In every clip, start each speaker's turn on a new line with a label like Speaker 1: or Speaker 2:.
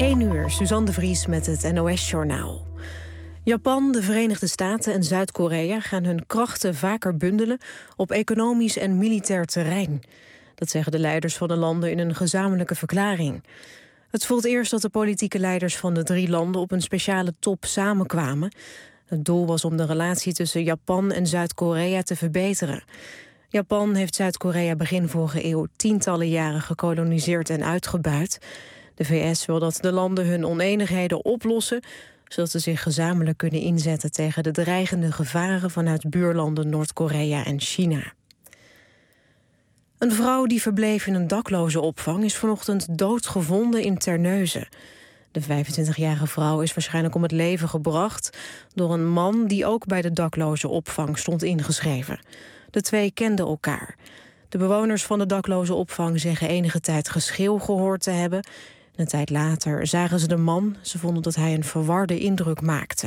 Speaker 1: 1 uur, Suzanne de Vries met het NOS-journaal. Japan, de Verenigde Staten en Zuid-Korea gaan hun krachten vaker bundelen op economisch en militair terrein. Dat zeggen de leiders van de landen in een gezamenlijke verklaring. Het is voor het eerst dat de politieke leiders van de 3 landen op een speciale top samenkwamen. Het doel was om de relatie tussen Japan en Zuid-Korea te verbeteren. Japan heeft Zuid-Korea begin vorige eeuw tientallen jaren gekoloniseerd en uitgebuit. De VS wil dat de landen hun onenigheden oplossen, zodat ze zich gezamenlijk kunnen inzetten tegen de dreigende gevaren vanuit buurlanden Noord-Korea en China. Een vrouw die verbleef in een daklozenopvang is vanochtend doodgevonden in Terneuzen. De 25-jarige vrouw is waarschijnlijk om het leven gebracht door een man die ook bij de daklozenopvang stond ingeschreven. De 2 kenden elkaar. De bewoners van de daklozenopvang zeggen enige tijd geschreeuw gehoord te hebben. Een tijd later zagen ze de man. Ze vonden dat hij een verwarde indruk maakte.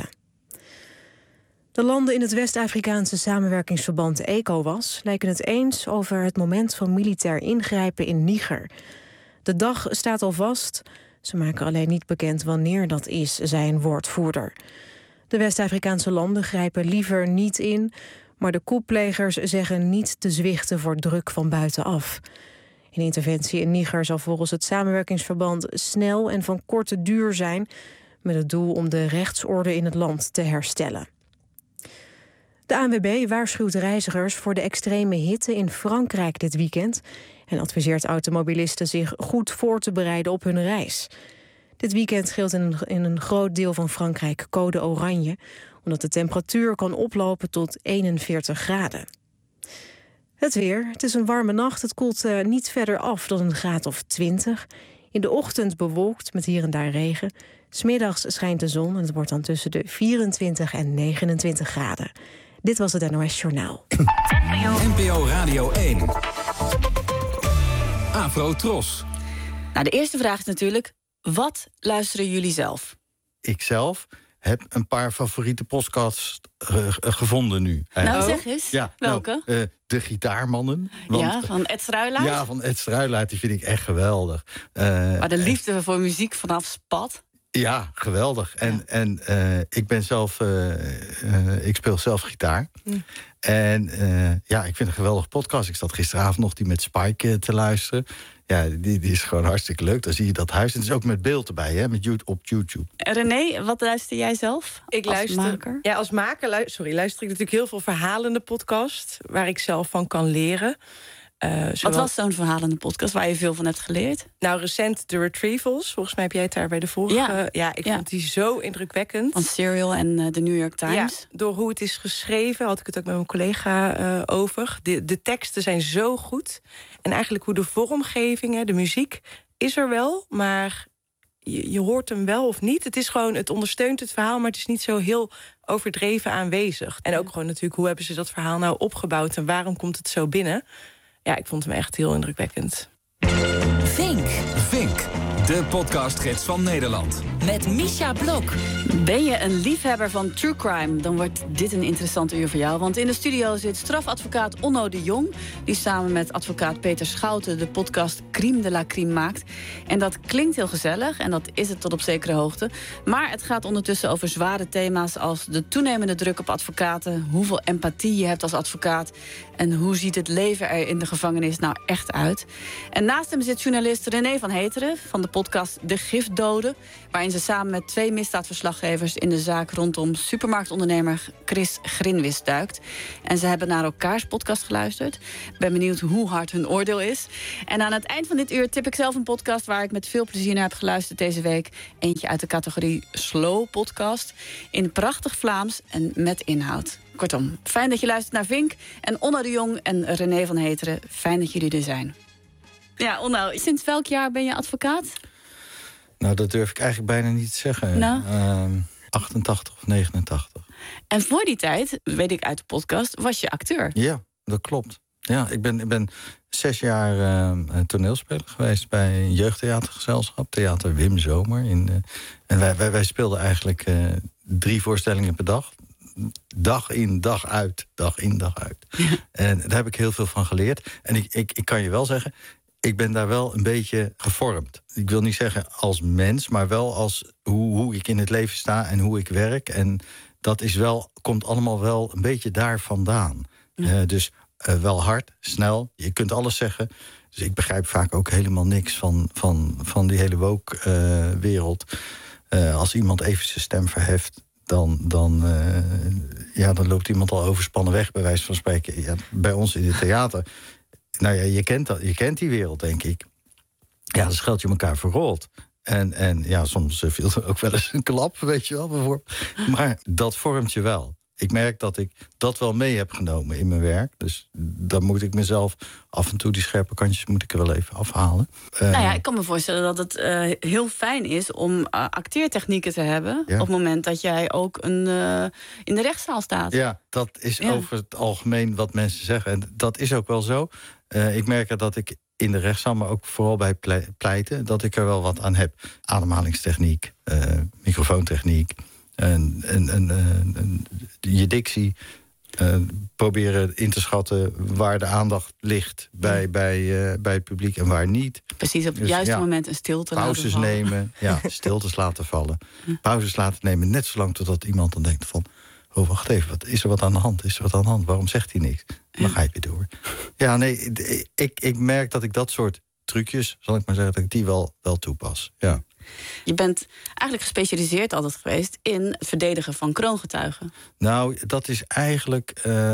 Speaker 1: De landen in het West-Afrikaanse samenwerkingsverband ECOWAS lijken het eens over het moment van militair ingrijpen in Niger. De dag staat al vast. Ze maken alleen niet bekend wanneer dat is, zei een woordvoerder. De West-Afrikaanse landen grijpen liever niet in, maar de coupplegers zeggen niet te zwichten voor druk van buitenaf. Een interventie in Niger zal volgens het samenwerkingsverband snel en van korte duur zijn, met het doel om de rechtsorde in het land te herstellen. De ANWB waarschuwt reizigers voor de extreme hitte in Frankrijk dit weekend en adviseert automobilisten zich goed voor te bereiden op hun reis. Dit weekend geldt in een groot deel van Frankrijk code oranje, omdat de temperatuur kan oplopen tot 41 graden. Het weer. Het is een warme nacht. Het koelt niet verder af dan een graad of 20. In de ochtend bewolkt met hier en daar regen. 's Middags schijnt de zon en het wordt dan tussen de 24 en 29 graden. Dit was het NOS Journaal.
Speaker 2: NPO Radio 1. Afro Tros.
Speaker 3: Nou, de eerste vraag is natuurlijk, wat luisteren jullie zelf?
Speaker 4: Ikzelf heb een paar favoriete podcasts gevonden nu.
Speaker 3: Nou, zeg eens.
Speaker 4: Ja,
Speaker 3: welke?
Speaker 4: De Gitaarmannen.
Speaker 3: Van Ed Struijlaert?
Speaker 4: Ja, van Ed Struijlaert, die vind ik echt geweldig.
Speaker 3: Maar de liefde voor muziek vanaf spat.
Speaker 4: Ja, geweldig. En ik ben zelf, ik speel zelf gitaar. En ik vind het een geweldige podcast. Ik zat gisteravond nog die met Spike te luisteren. Ja, die is gewoon hartstikke leuk. Dan zie je dat huis. En het is ook met beeld erbij, hè, op YouTube.
Speaker 3: René, wat luister jij zelf?
Speaker 5: Ik luister. Ja, als maker luister ik natuurlijk heel veel verhalende podcasts waar ik zelf van kan leren.
Speaker 3: Wat was zo'n verhalende podcast waar je veel van hebt geleerd?
Speaker 5: Nou, recent The Retrievals. Volgens mij heb jij het daar bij de vorige. Ik vond die zo indrukwekkend.
Speaker 3: Van Serial en de New York Times.
Speaker 5: Ja, door hoe het is geschreven, had ik het ook met mijn collega over. De teksten zijn zo goed. En eigenlijk hoe de vormgeving, de muziek, is er wel, maar je hoort hem wel of niet. Het is gewoon, het ondersteunt het verhaal, maar het is niet zo heel overdreven aanwezig. En ook gewoon natuurlijk, hoe hebben ze dat verhaal nou opgebouwd en waarom komt het zo binnen? Ja, ik vond hem echt heel indrukwekkend.
Speaker 2: Vink, de podcastgids van Nederland.
Speaker 6: Met Misha Blok.
Speaker 3: Ben je een liefhebber van true crime, dan wordt dit een interessant uur voor jou. Want in de studio zit strafadvocaat Onno de Jong, die samen met advocaat Peter Schouten de podcast Crime de la Crime maakt. En dat klinkt heel gezellig, en dat is het tot op zekere hoogte. Maar het gaat ondertussen over zware thema's als de toenemende druk op advocaten, hoeveel empathie je hebt als advocaat en hoe ziet het leven er in de gevangenis nou echt uit. En naast hem zit journalist René van Heteren van de podcast De Gifdoden, waarin ze samen met 2 misdaadverslaggevers in de zaak rondom supermarktondernemer Chris Grinwis duikt. En ze hebben naar elkaars podcast geluisterd. Ik ben benieuwd hoe hard hun oordeel is. En aan het eind van dit uur tip ik zelf een podcast waar ik met veel plezier naar heb geluisterd deze week. Eentje uit de categorie Slow Podcast. In prachtig Vlaams en met inhoud. Kortom, fijn dat je luistert naar Vink. En Onno de Jong en René van Heteren, fijn dat jullie er zijn. Ja, Onno, sinds welk jaar ben je advocaat?
Speaker 4: Nou, dat durf ik eigenlijk bijna niet te zeggen.
Speaker 3: Nou?
Speaker 4: 88 of 89.
Speaker 3: En voor die tijd, weet ik uit de podcast, was je acteur.
Speaker 4: Ja, dat klopt. Ja, ik ben 6 jaar toneelspeler geweest bij een jeugdtheatergezelschap. Theater Wim Zomer. En wij speelden eigenlijk 3 voorstellingen per dag. Dag in, dag uit. Dag in, dag uit. Ja. En daar heb ik heel veel van geleerd. En ik kan je wel zeggen, ik ben daar wel een beetje gevormd. Ik wil niet zeggen als mens, maar wel als hoe ik in het leven sta en hoe ik werk. En dat is komt allemaal wel een beetje daar vandaan. Ja. Dus wel hard, snel, je kunt alles zeggen. Dus ik begrijp vaak ook helemaal niks van die hele woke-wereld. Als iemand even zijn stem verheft, dan loopt iemand al overspannen weg, bij wijze van spreken. Ja, bij ons in het theater. Nou ja, je kent die wereld, denk ik. Ja, dan scheld je elkaar verrold. En ja, soms viel er ook wel eens een klap, weet je wel, bijvoorbeeld. Maar dat vormt je wel. Ik merk dat ik dat wel mee heb genomen in mijn werk. Dus dan moet ik mezelf af en toe die scherpe kantjes moet ik er wel even afhalen.
Speaker 3: Ik kan me voorstellen dat het heel fijn is om acteertechnieken te hebben. Ja. Op het moment dat jij ook in de rechtszaal staat.
Speaker 4: Ja, dat is over het algemeen wat mensen zeggen. En dat is ook wel zo. Ik merk dat ik in de rechtszaal, maar ook vooral bij pleiten, dat ik er wel wat aan heb. Ademhalingstechniek, microfoontechniek. Je dictie, proberen in te schatten waar de aandacht ligt bij het publiek en waar niet.
Speaker 3: Precies, op het juiste moment een stilte
Speaker 4: pauzes
Speaker 3: laten vallen.
Speaker 4: Nemen, stiltes laten vallen. Pauzes laten nemen, net zolang totdat iemand dan denkt van, oh, wacht even, is er wat aan de hand? Is er wat aan de hand? Waarom zegt hij niks? Dan ga je weer door. Ja, nee, ik merk dat ik dat soort trucjes, zal ik maar zeggen, dat ik die wel toepas. Ja.
Speaker 3: Je bent eigenlijk gespecialiseerd altijd geweest in het verdedigen van kroongetuigen.
Speaker 4: Nou, dat is eigenlijk...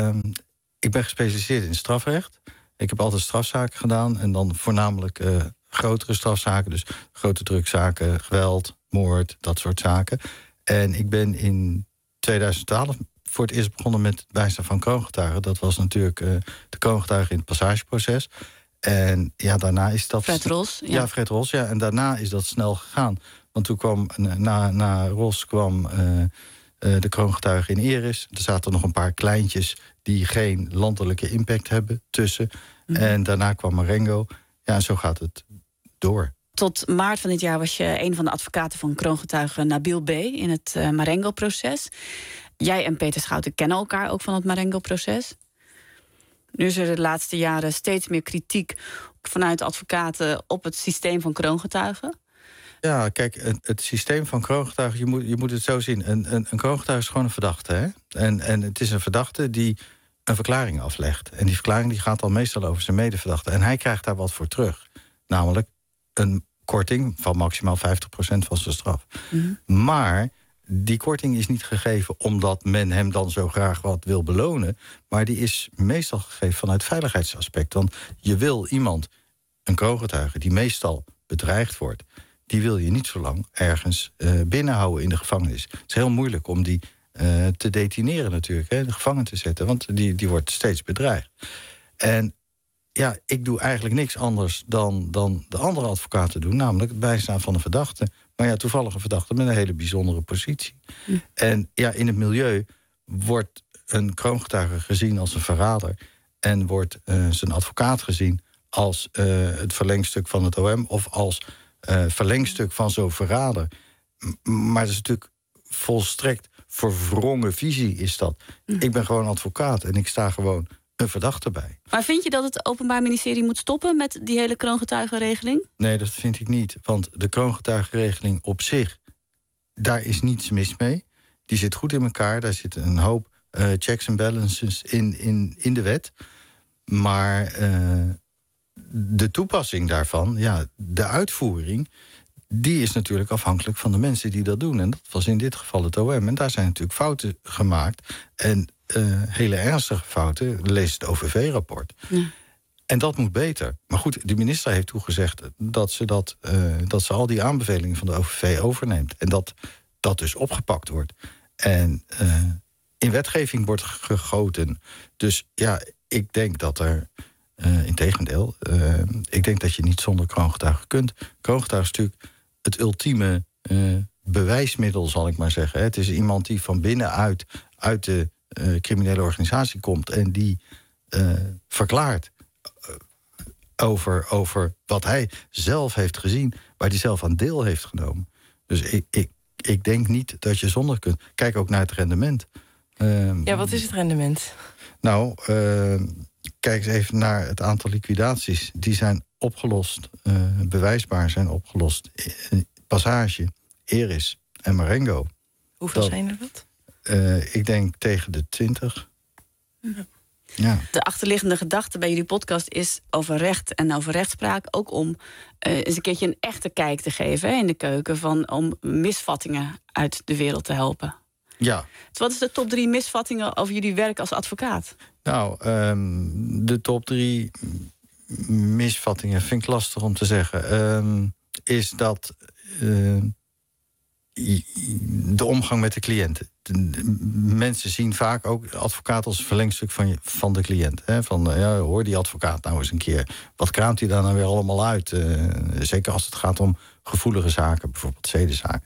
Speaker 4: ik ben gespecialiseerd in strafrecht. Ik heb altijd strafzaken gedaan. En dan voornamelijk grotere strafzaken. Dus grote drugzaken, geweld, moord, dat soort zaken. En ik ben in 2012 voor het eerst begonnen met het bijstaan van kroongetuigen. Dat was natuurlijk de kroongetuigen in het passageproces. En ja, daarna is dat...
Speaker 3: Fred Ros.
Speaker 4: Ja, Fred Ros, ja. En daarna is dat snel gegaan. Want toen kwam, na Ros kwam de kroongetuige in Eris. Er zaten nog een paar kleintjes die geen landelijke impact hebben tussen. En daarna kwam Marengo. Ja, en zo gaat het door.
Speaker 3: Tot maart van dit jaar was je een van de advocaten van kroongetuige Nabil B. in het Marengo-proces. Jij en Peter Schouten kennen elkaar ook van het Marengo-proces. Nu is er de laatste jaren steeds meer kritiek vanuit advocaten op het systeem van kroongetuigen.
Speaker 4: Ja, kijk, het systeem van kroongetuigen, je moet het zo zien. Een kroongetuige is gewoon een verdachte, hè? En het is een verdachte die een verklaring aflegt. En die verklaring die gaat dan meestal over zijn medeverdachte. En hij krijgt daar wat voor terug. Namelijk een korting van maximaal 50% van zijn straf. Maar die korting is niet gegeven omdat men hem dan zo graag wat wil belonen. Maar die is meestal gegeven vanuit veiligheidsaspect. Want je wil iemand, een kroongetuige, die meestal bedreigd wordt, die wil je niet zo lang ergens binnenhouden in de gevangenis. Het is heel moeilijk om die te detineren natuurlijk, hè, de gevangen te zetten. Want die wordt steeds bedreigd. En ja, ik doe eigenlijk niks anders dan de andere advocaten doen. Namelijk het bijstaan van een verdachte. Maar ja, toevallig een verdachte met een hele bijzondere positie. En ja, in het milieu wordt een kroongetuige gezien als een verrader. En wordt zijn advocaat gezien als het verlengstuk van het OM. Of als verlengstuk van zo'n verrader. Maar dat is natuurlijk volstrekt verwrongen visie is dat. Ik ben gewoon advocaat en ik sta gewoon een verdachte bij.
Speaker 3: Maar vind je dat het Openbaar Ministerie moet stoppen met die hele kroongetuigenregeling?
Speaker 4: Nee, dat vind ik niet. Want de kroongetuigenregeling op zich, daar is niets mis mee. Die zit goed in elkaar. Daar zitten een hoop checks en balances in de wet. Maar de toepassing daarvan, ja, de uitvoering, die is natuurlijk afhankelijk van de mensen die dat doen. En dat was in dit geval het OM. En daar zijn natuurlijk fouten gemaakt. En hele ernstige fouten, lees het OVV-rapport. Ja. En dat moet beter. Maar goed, de minister heeft toegezegd dat ze al die aanbevelingen van de OVV overneemt. En dat dus opgepakt wordt. En in wetgeving wordt gegoten. Dus ja, ik denk dat er, integendeel, ik denk dat je niet zonder kroongetuigen kunt. Kroongetuigen is natuurlijk het ultieme bewijsmiddel, zal ik maar zeggen. Het is iemand die van binnenuit uit de criminele organisatie komt en die verklaart over wat hij zelf heeft gezien, waar hij zelf aan deel heeft genomen. Dus ik denk niet dat je zonder kunt. Kijk ook naar het rendement.
Speaker 5: Ja, wat is het rendement?
Speaker 4: Nou, kijk eens even naar het aantal liquidaties. Die zijn opgelost, bewijsbaar zijn opgelost. Passage, Eris en Marengo.
Speaker 5: Hoeveel zijn er dat?
Speaker 4: Ik denk tegen de 20.
Speaker 5: Ja.
Speaker 4: Ja.
Speaker 3: De achterliggende gedachte bij jullie podcast is over recht en over rechtspraak. Ook om eens een keertje een echte kijk te geven in de keuken. Om misvattingen uit de wereld te helpen.
Speaker 4: Ja.
Speaker 3: Dus wat is de top 3 misvattingen over jullie werk als advocaat?
Speaker 4: Nou, de top 3 misvattingen vind ik lastig om te zeggen. Is dat de omgang met de cliënten. Mensen zien vaak ook advocaat als een verlengstuk van de cliënt. Hè? Hoor die advocaat nou eens een keer. Wat kraamt hij daar nou weer allemaal uit? Zeker als het gaat om gevoelige zaken, bijvoorbeeld zedenzaken.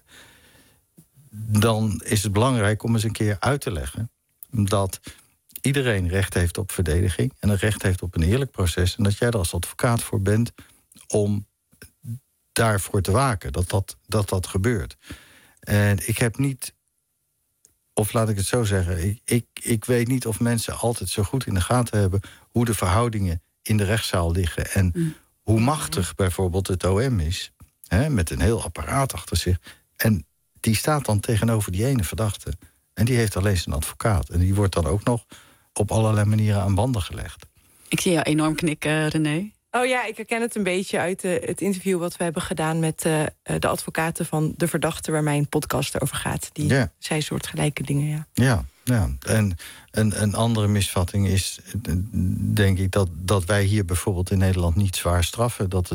Speaker 4: Dan is het belangrijk om eens een keer uit te leggen dat iedereen recht heeft op verdediging en een recht heeft op een eerlijk proces. En dat jij er als advocaat voor bent om daarvoor te waken, dat gebeurt. En ik heb niet, of laat ik het zo zeggen, ik weet niet of mensen altijd zo goed in de gaten hebben hoe de verhoudingen in de rechtszaal liggen en hoe machtig bijvoorbeeld het OM is, hè, met een heel apparaat achter zich. En die staat dan tegenover die ene verdachte. En die heeft alleen zijn advocaat. En die wordt dan ook nog op allerlei manieren aan banden gelegd.
Speaker 3: Ik zie jou enorm knikken, René.
Speaker 5: Oh ja, ik herken het een beetje uit het interview wat we hebben gedaan met de advocaten van de verdachte waar mijn podcast over gaat. Die zei soortgelijke dingen, ja.
Speaker 4: Ja. En een andere misvatting is, denk ik, dat wij hier bijvoorbeeld in Nederland niet zwaar straffen. Dat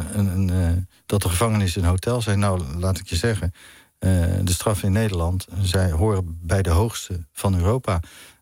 Speaker 4: dat de gevangenissen een hotel zijn. Nou, laat ik je zeggen, de straffen in Nederland horen bij de hoogste van Europa.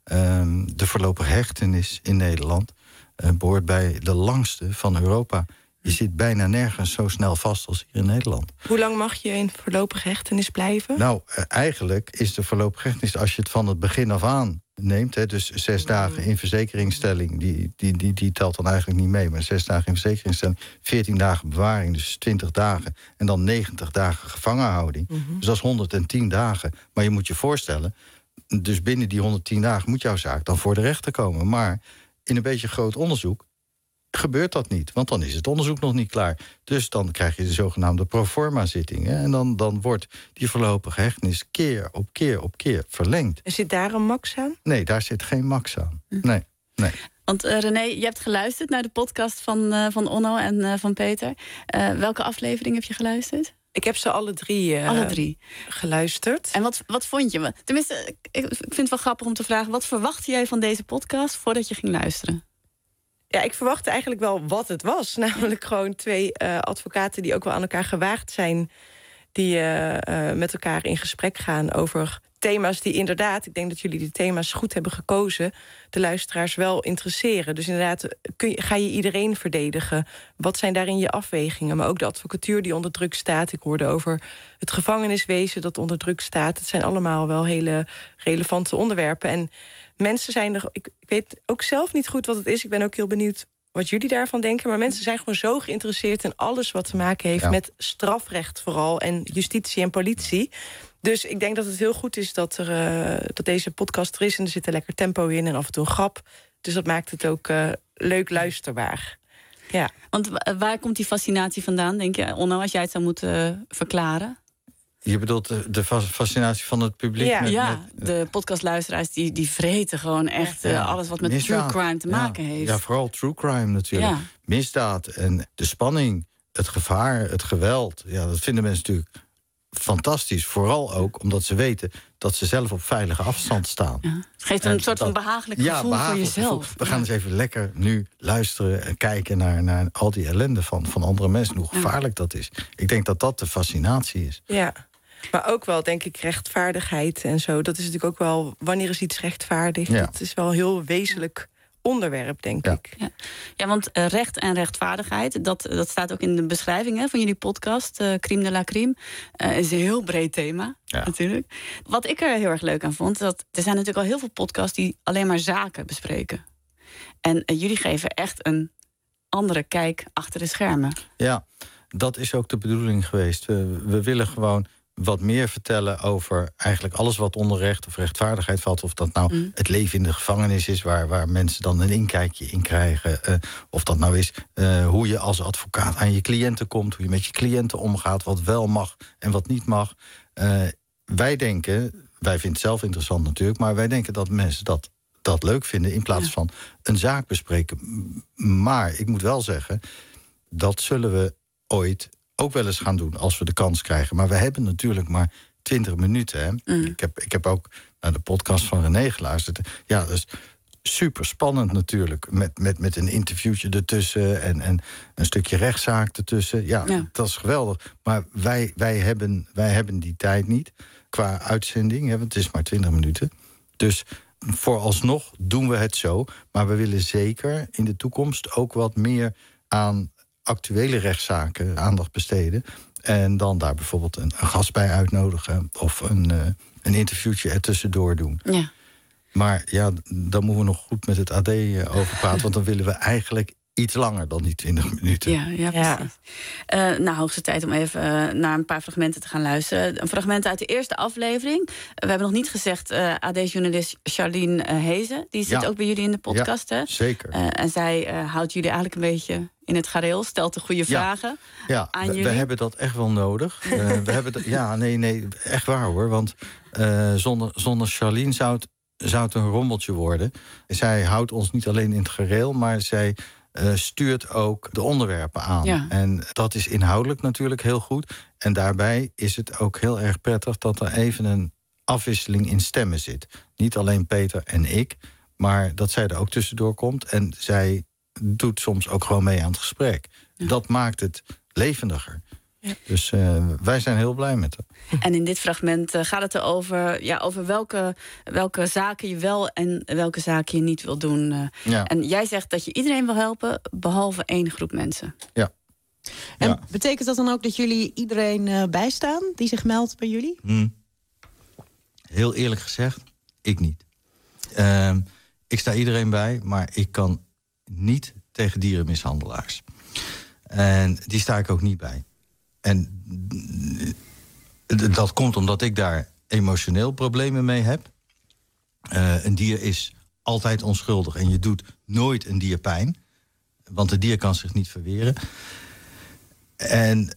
Speaker 4: De voorlopige hechtenis in Nederland behoort bij de langste van Europa. Je zit bijna nergens zo snel vast als hier in Nederland.
Speaker 5: Hoe lang mag je in voorlopige hechtenis blijven?
Speaker 4: Nou, eigenlijk is de voorlopige hechtenis, als je het van het begin af aan neemt, hè, dus 6 dagen in verzekeringsstelling, die telt dan eigenlijk niet mee, maar 6 dagen in verzekeringsstelling, 14 dagen bewaring, dus 20 dagen, en dan 90 dagen gevangenhouding. Dus dat is 110 dagen. Maar je moet je voorstellen, dus binnen die 110 dagen moet jouw zaak dan voor de rechter komen. Maar in een beetje groot onderzoek gebeurt dat niet, want dan is het onderzoek nog niet klaar. Dus dan krijg je de zogenaamde proforma-zitting. En dan wordt die voorlopige hechtenis keer op keer verlengd.
Speaker 5: En zit daar een max aan?
Speaker 4: Nee, daar zit geen max aan. Nee.
Speaker 3: Want René, je hebt geluisterd naar de podcast van Onno en van Peter. Welke aflevering heb je geluisterd?
Speaker 5: Ik heb ze alle drie geluisterd.
Speaker 3: En wat vond je? Tenminste, ik vind het wel grappig om te vragen, wat verwachtte jij van deze podcast voordat je ging luisteren?
Speaker 5: Ja, ik verwachtte eigenlijk wel wat het was. Namelijk gewoon 2 advocaten die ook wel aan elkaar gewaagd zijn, die met elkaar in gesprek gaan over thema's die inderdaad, ik denk dat jullie die thema's goed hebben gekozen, de luisteraars wel interesseren. Dus inderdaad, ga je iedereen verdedigen? Wat zijn daarin je afwegingen? Maar ook de advocatuur die onder druk staat. Ik hoorde over het gevangeniswezen dat onder druk staat. Het zijn allemaal wel hele relevante onderwerpen. En mensen zijn er, ik weet ook zelf niet goed wat het is. Ik ben ook heel benieuwd wat jullie daarvan denken. Maar mensen zijn gewoon zo geïnteresseerd in alles wat te maken heeft met strafrecht vooral en justitie en politie. Dus ik denk dat het heel goed is dat deze podcast er is. En er zit een lekker tempo in en af en toe een grap. Dus dat maakt het ook leuk luisterbaar. Ja.
Speaker 3: Want waar komt die fascinatie vandaan, denk je, Onno, als jij het zou moeten verklaren?
Speaker 4: Je bedoelt de fascinatie van het publiek?
Speaker 3: Ja, de podcastluisteraars die vreten gewoon echt alles wat met misdaad, true crime te maken heeft.
Speaker 4: Ja, vooral true crime natuurlijk. Ja. Misdaad en de spanning, het gevaar, het geweld. Ja, dat vinden mensen natuurlijk fantastisch. Vooral ook omdat ze weten dat ze zelf op veilige afstand staan. Ja.
Speaker 3: Het geeft een soort van behagelijk gevoel voor jezelf.
Speaker 4: We gaan eens even lekker nu luisteren en kijken naar al die ellende van andere mensen. Hoe gevaarlijk dat is. Ik denk dat dat de fascinatie is. Ja.
Speaker 5: Maar ook wel, denk ik, rechtvaardigheid en zo. Dat is natuurlijk ook wel, wanneer is iets rechtvaardig? Ja. Dat is wel een heel wezenlijk onderwerp, denk ik.
Speaker 3: Ja, want recht en rechtvaardigheid, dat staat ook in de beschrijving van jullie podcast, Crime de la Crime. Is een heel breed thema, natuurlijk. Wat ik er heel erg leuk aan vond, dat er zijn natuurlijk al heel veel podcasts die alleen maar zaken bespreken. En jullie geven echt een andere kijk achter de schermen.
Speaker 4: Ja, dat is ook de bedoeling geweest. We willen gewoon wat meer vertellen over eigenlijk alles wat onder recht of rechtvaardigheid valt. Of dat nou het leven in de gevangenis is, waar mensen dan een inkijkje in krijgen. Of dat nou is hoe je als advocaat aan je cliënten komt, hoe je met je cliënten omgaat, wat wel mag en wat niet mag. Wij vinden het zelf interessant natuurlijk, maar wij denken dat mensen dat leuk vinden in plaats van een zaak bespreken. Maar ik moet wel zeggen, dat zullen we ooit ook wel eens gaan doen als we de kans krijgen. Maar we hebben natuurlijk maar 20 minuten. Hè? Ik heb ook naar de podcast van René geluisterd. Ja, dat is super spannend natuurlijk. Met een interviewtje ertussen en een stukje rechtszaak ertussen. Ja, dat is geweldig. Maar wij hebben die tijd niet qua uitzending. Hè, want het is maar 20 minuten. Dus vooralsnog doen we het zo. Maar we willen zeker in de toekomst ook wat meer aan actuele rechtszaken aandacht besteden. En dan daar bijvoorbeeld een gast bij uitnodigen. Of een interviewtje ertussendoor doen. Ja. Maar ja, dan moeten we nog goed met het AD over praten. Want dan willen we eigenlijk iets langer dan die 20 minuten.
Speaker 3: Ja, precies. Nou, hoogste tijd om even naar een paar fragmenten te gaan luisteren. Een fragment uit de eerste aflevering. We hebben nog niet gezegd, AD-journalist Charlene Hezen. Die zit ook bij jullie in de podcast, hè?
Speaker 4: Zeker.
Speaker 3: En zij houdt jullie eigenlijk een beetje in het gareel. Stelt de goede vragen aan jullie.
Speaker 4: We hebben dat echt wel nodig. We hebben nee, echt waar hoor. Want zonder Charlene zou het een rommeltje worden. Zij houdt ons niet alleen in het gareel, maar zij stuurt ook de onderwerpen aan. Ja. En dat is inhoudelijk natuurlijk heel goed. En daarbij is het ook heel erg prettig dat er even een afwisseling in stemmen zit. Niet alleen Peter en ik, maar dat zij er ook tussendoor komt. En zij doet soms ook gewoon mee aan het gesprek. Ja. Dat maakt het levendiger. Ja. Dus wij zijn heel blij met haar.
Speaker 3: En in dit fragment gaat het erover over welke zaken je wel en welke zaken je niet wil doen. En jij zegt dat je iedereen wil helpen, behalve één groep mensen.
Speaker 4: Ja.
Speaker 1: En betekent dat dan ook dat jullie iedereen bijstaan die zich meldt bij jullie?
Speaker 4: Heel eerlijk gezegd, ik niet. Ik sta iedereen bij, maar ik kan niet tegen dierenmishandelaars. En die sta ik ook niet bij. En dat komt omdat ik daar emotioneel problemen mee heb. Een dier is altijd onschuldig en je doet nooit een dier pijn. Want het dier kan zich niet verweren. En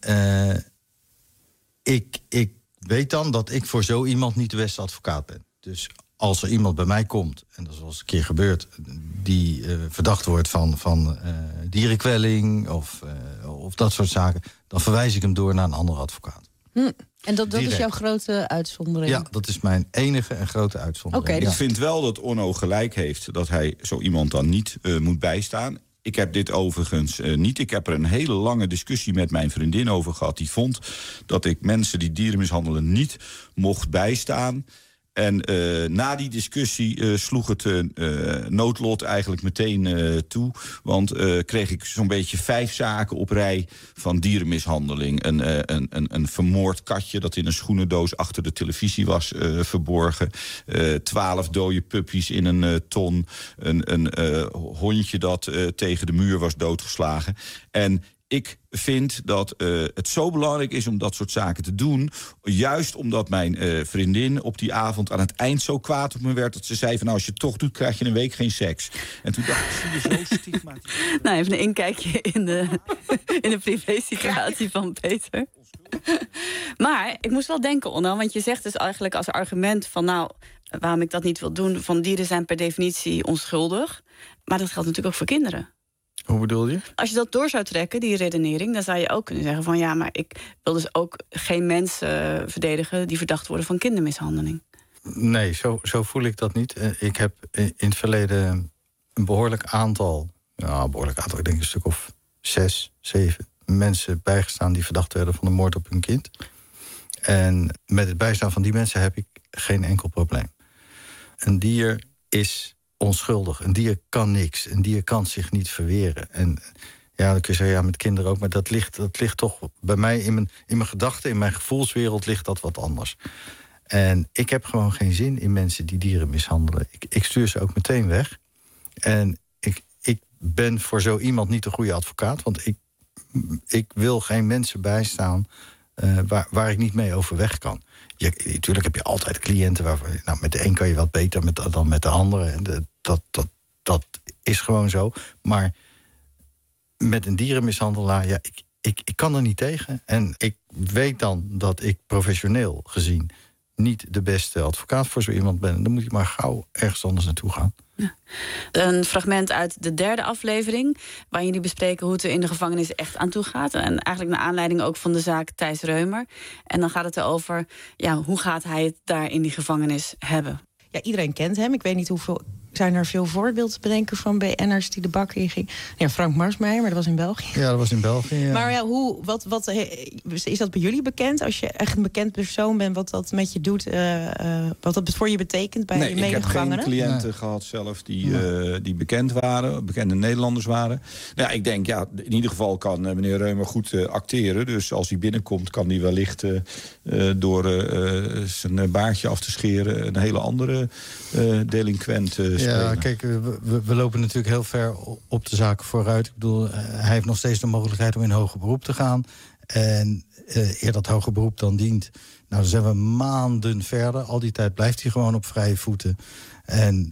Speaker 4: ik weet dan dat ik voor zo iemand niet de beste advocaat ben. Dus als er iemand bij mij komt, en dat is wel eens een keer gebeurd, die verdacht wordt van dierenkwelling of dat soort zaken, dan verwijs ik hem door naar een andere advocaat.
Speaker 1: En dat is jouw grote uitzondering?
Speaker 4: Ja, dat is mijn enige en grote uitzondering.
Speaker 6: Okay, Ik vind wel dat Onno gelijk heeft dat hij zo iemand dan niet moet bijstaan. Ik heb dit overigens niet. Ik heb er een hele lange discussie met mijn vriendin over gehad. Die vond dat ik mensen die dieren mishandelen niet mocht bijstaan. En na die discussie sloeg het noodlot eigenlijk meteen toe. Want kreeg ik zo'n beetje 5 zaken op rij van dierenmishandeling. Een vermoord katje dat in een schoenendoos achter de televisie was verborgen. 12 dode puppies in een ton. Een hondje dat tegen de muur was doodgeslagen. En ik vind dat het zo belangrijk is om dat soort zaken te doen. Juist omdat mijn vriendin op die avond aan het eind zo kwaad op me werd dat ze zei van, nou, als je het toch doet, krijg je een week geen seks. En toen dacht ik, zie je zo stigmatiserend.
Speaker 3: Nou, even een inkijkje in de privé-situatie van Peter. Maar ik moest wel denken, Onno, want je zegt dus eigenlijk als argument van, nou, waarom ik dat niet wil doen, van dieren zijn per definitie onschuldig. Maar dat geldt natuurlijk ook voor kinderen.
Speaker 4: Hoe bedoel je? Als
Speaker 3: je dat door zou trekken, die redenering, dan zou je ook kunnen zeggen van, ja, maar ik wil dus ook geen mensen verdedigen die verdacht worden van kindermishandeling.
Speaker 4: Nee, zo voel ik dat niet. Ik heb in het verleden een behoorlijk aantal, ik denk een stuk of 6, 7 mensen bijgestaan die verdacht werden van de moord op hun kind. En met het bijstaan van die mensen heb ik geen enkel probleem. Een dier is onschuldig. Een dier kan niks. Een dier kan zich niet verweren. En ja, dan kun je zeggen, ja, met kinderen ook. Maar dat ligt toch bij mij in mijn gedachten, in mijn gevoelswereld ligt dat wat anders. En ik heb gewoon geen zin in mensen die dieren mishandelen. Ik stuur ze ook meteen weg. En ik ben voor zo iemand niet de goede advocaat. Want ik wil geen mensen bijstaan waar ik niet mee overweg kan. Natuurlijk heb je altijd cliënten waarvan... met de een kan je wat beter dan met de andere. Dat is gewoon zo. Maar met een dierenmishandelaar... Ik kan er niet tegen. En ik weet dan dat ik professioneel gezien... niet de beste advocaat voor zo iemand ben. Dan moet je maar gauw ergens anders naartoe gaan.
Speaker 3: Ja. Een fragment uit de 3e aflevering... waarin jullie bespreken hoe het er in de gevangenis echt aan toe gaat. En eigenlijk naar aanleiding ook van de zaak Thijs Reumer. En dan gaat het erover, hoe gaat hij het daar in die gevangenis hebben?
Speaker 7: Ja, iedereen kent hem. Ik weet niet hoeveel... Zijn er veel voorbeelden te bedenken van BN'ers die de bak in gingen? Ja, Frank Marsmeijer, maar dat was in België.
Speaker 4: Ja, dat was in België, ja.
Speaker 7: Maar wat is dat bij jullie bekend? Als je echt een bekend persoon bent, wat dat met je doet... wat dat voor je betekent bij je medegevangenen?
Speaker 6: Ik heb geen cliënten gehad zelf die bekend waren. Bekende Nederlanders waren. Nou, ik denk, in ieder geval kan meneer Reumer goed acteren. Dus als hij binnenkomt, kan hij wellicht... door zijn baardje af te scheren... een hele andere delinquent spelen.
Speaker 4: Ja, kijk, we lopen natuurlijk heel ver op de zaken vooruit. Ik bedoel, hij heeft nog steeds de mogelijkheid om in hoger beroep te gaan. En eer dat hoger beroep dan dient... dan zijn we maanden verder. Al die tijd blijft hij gewoon op vrije voeten. En...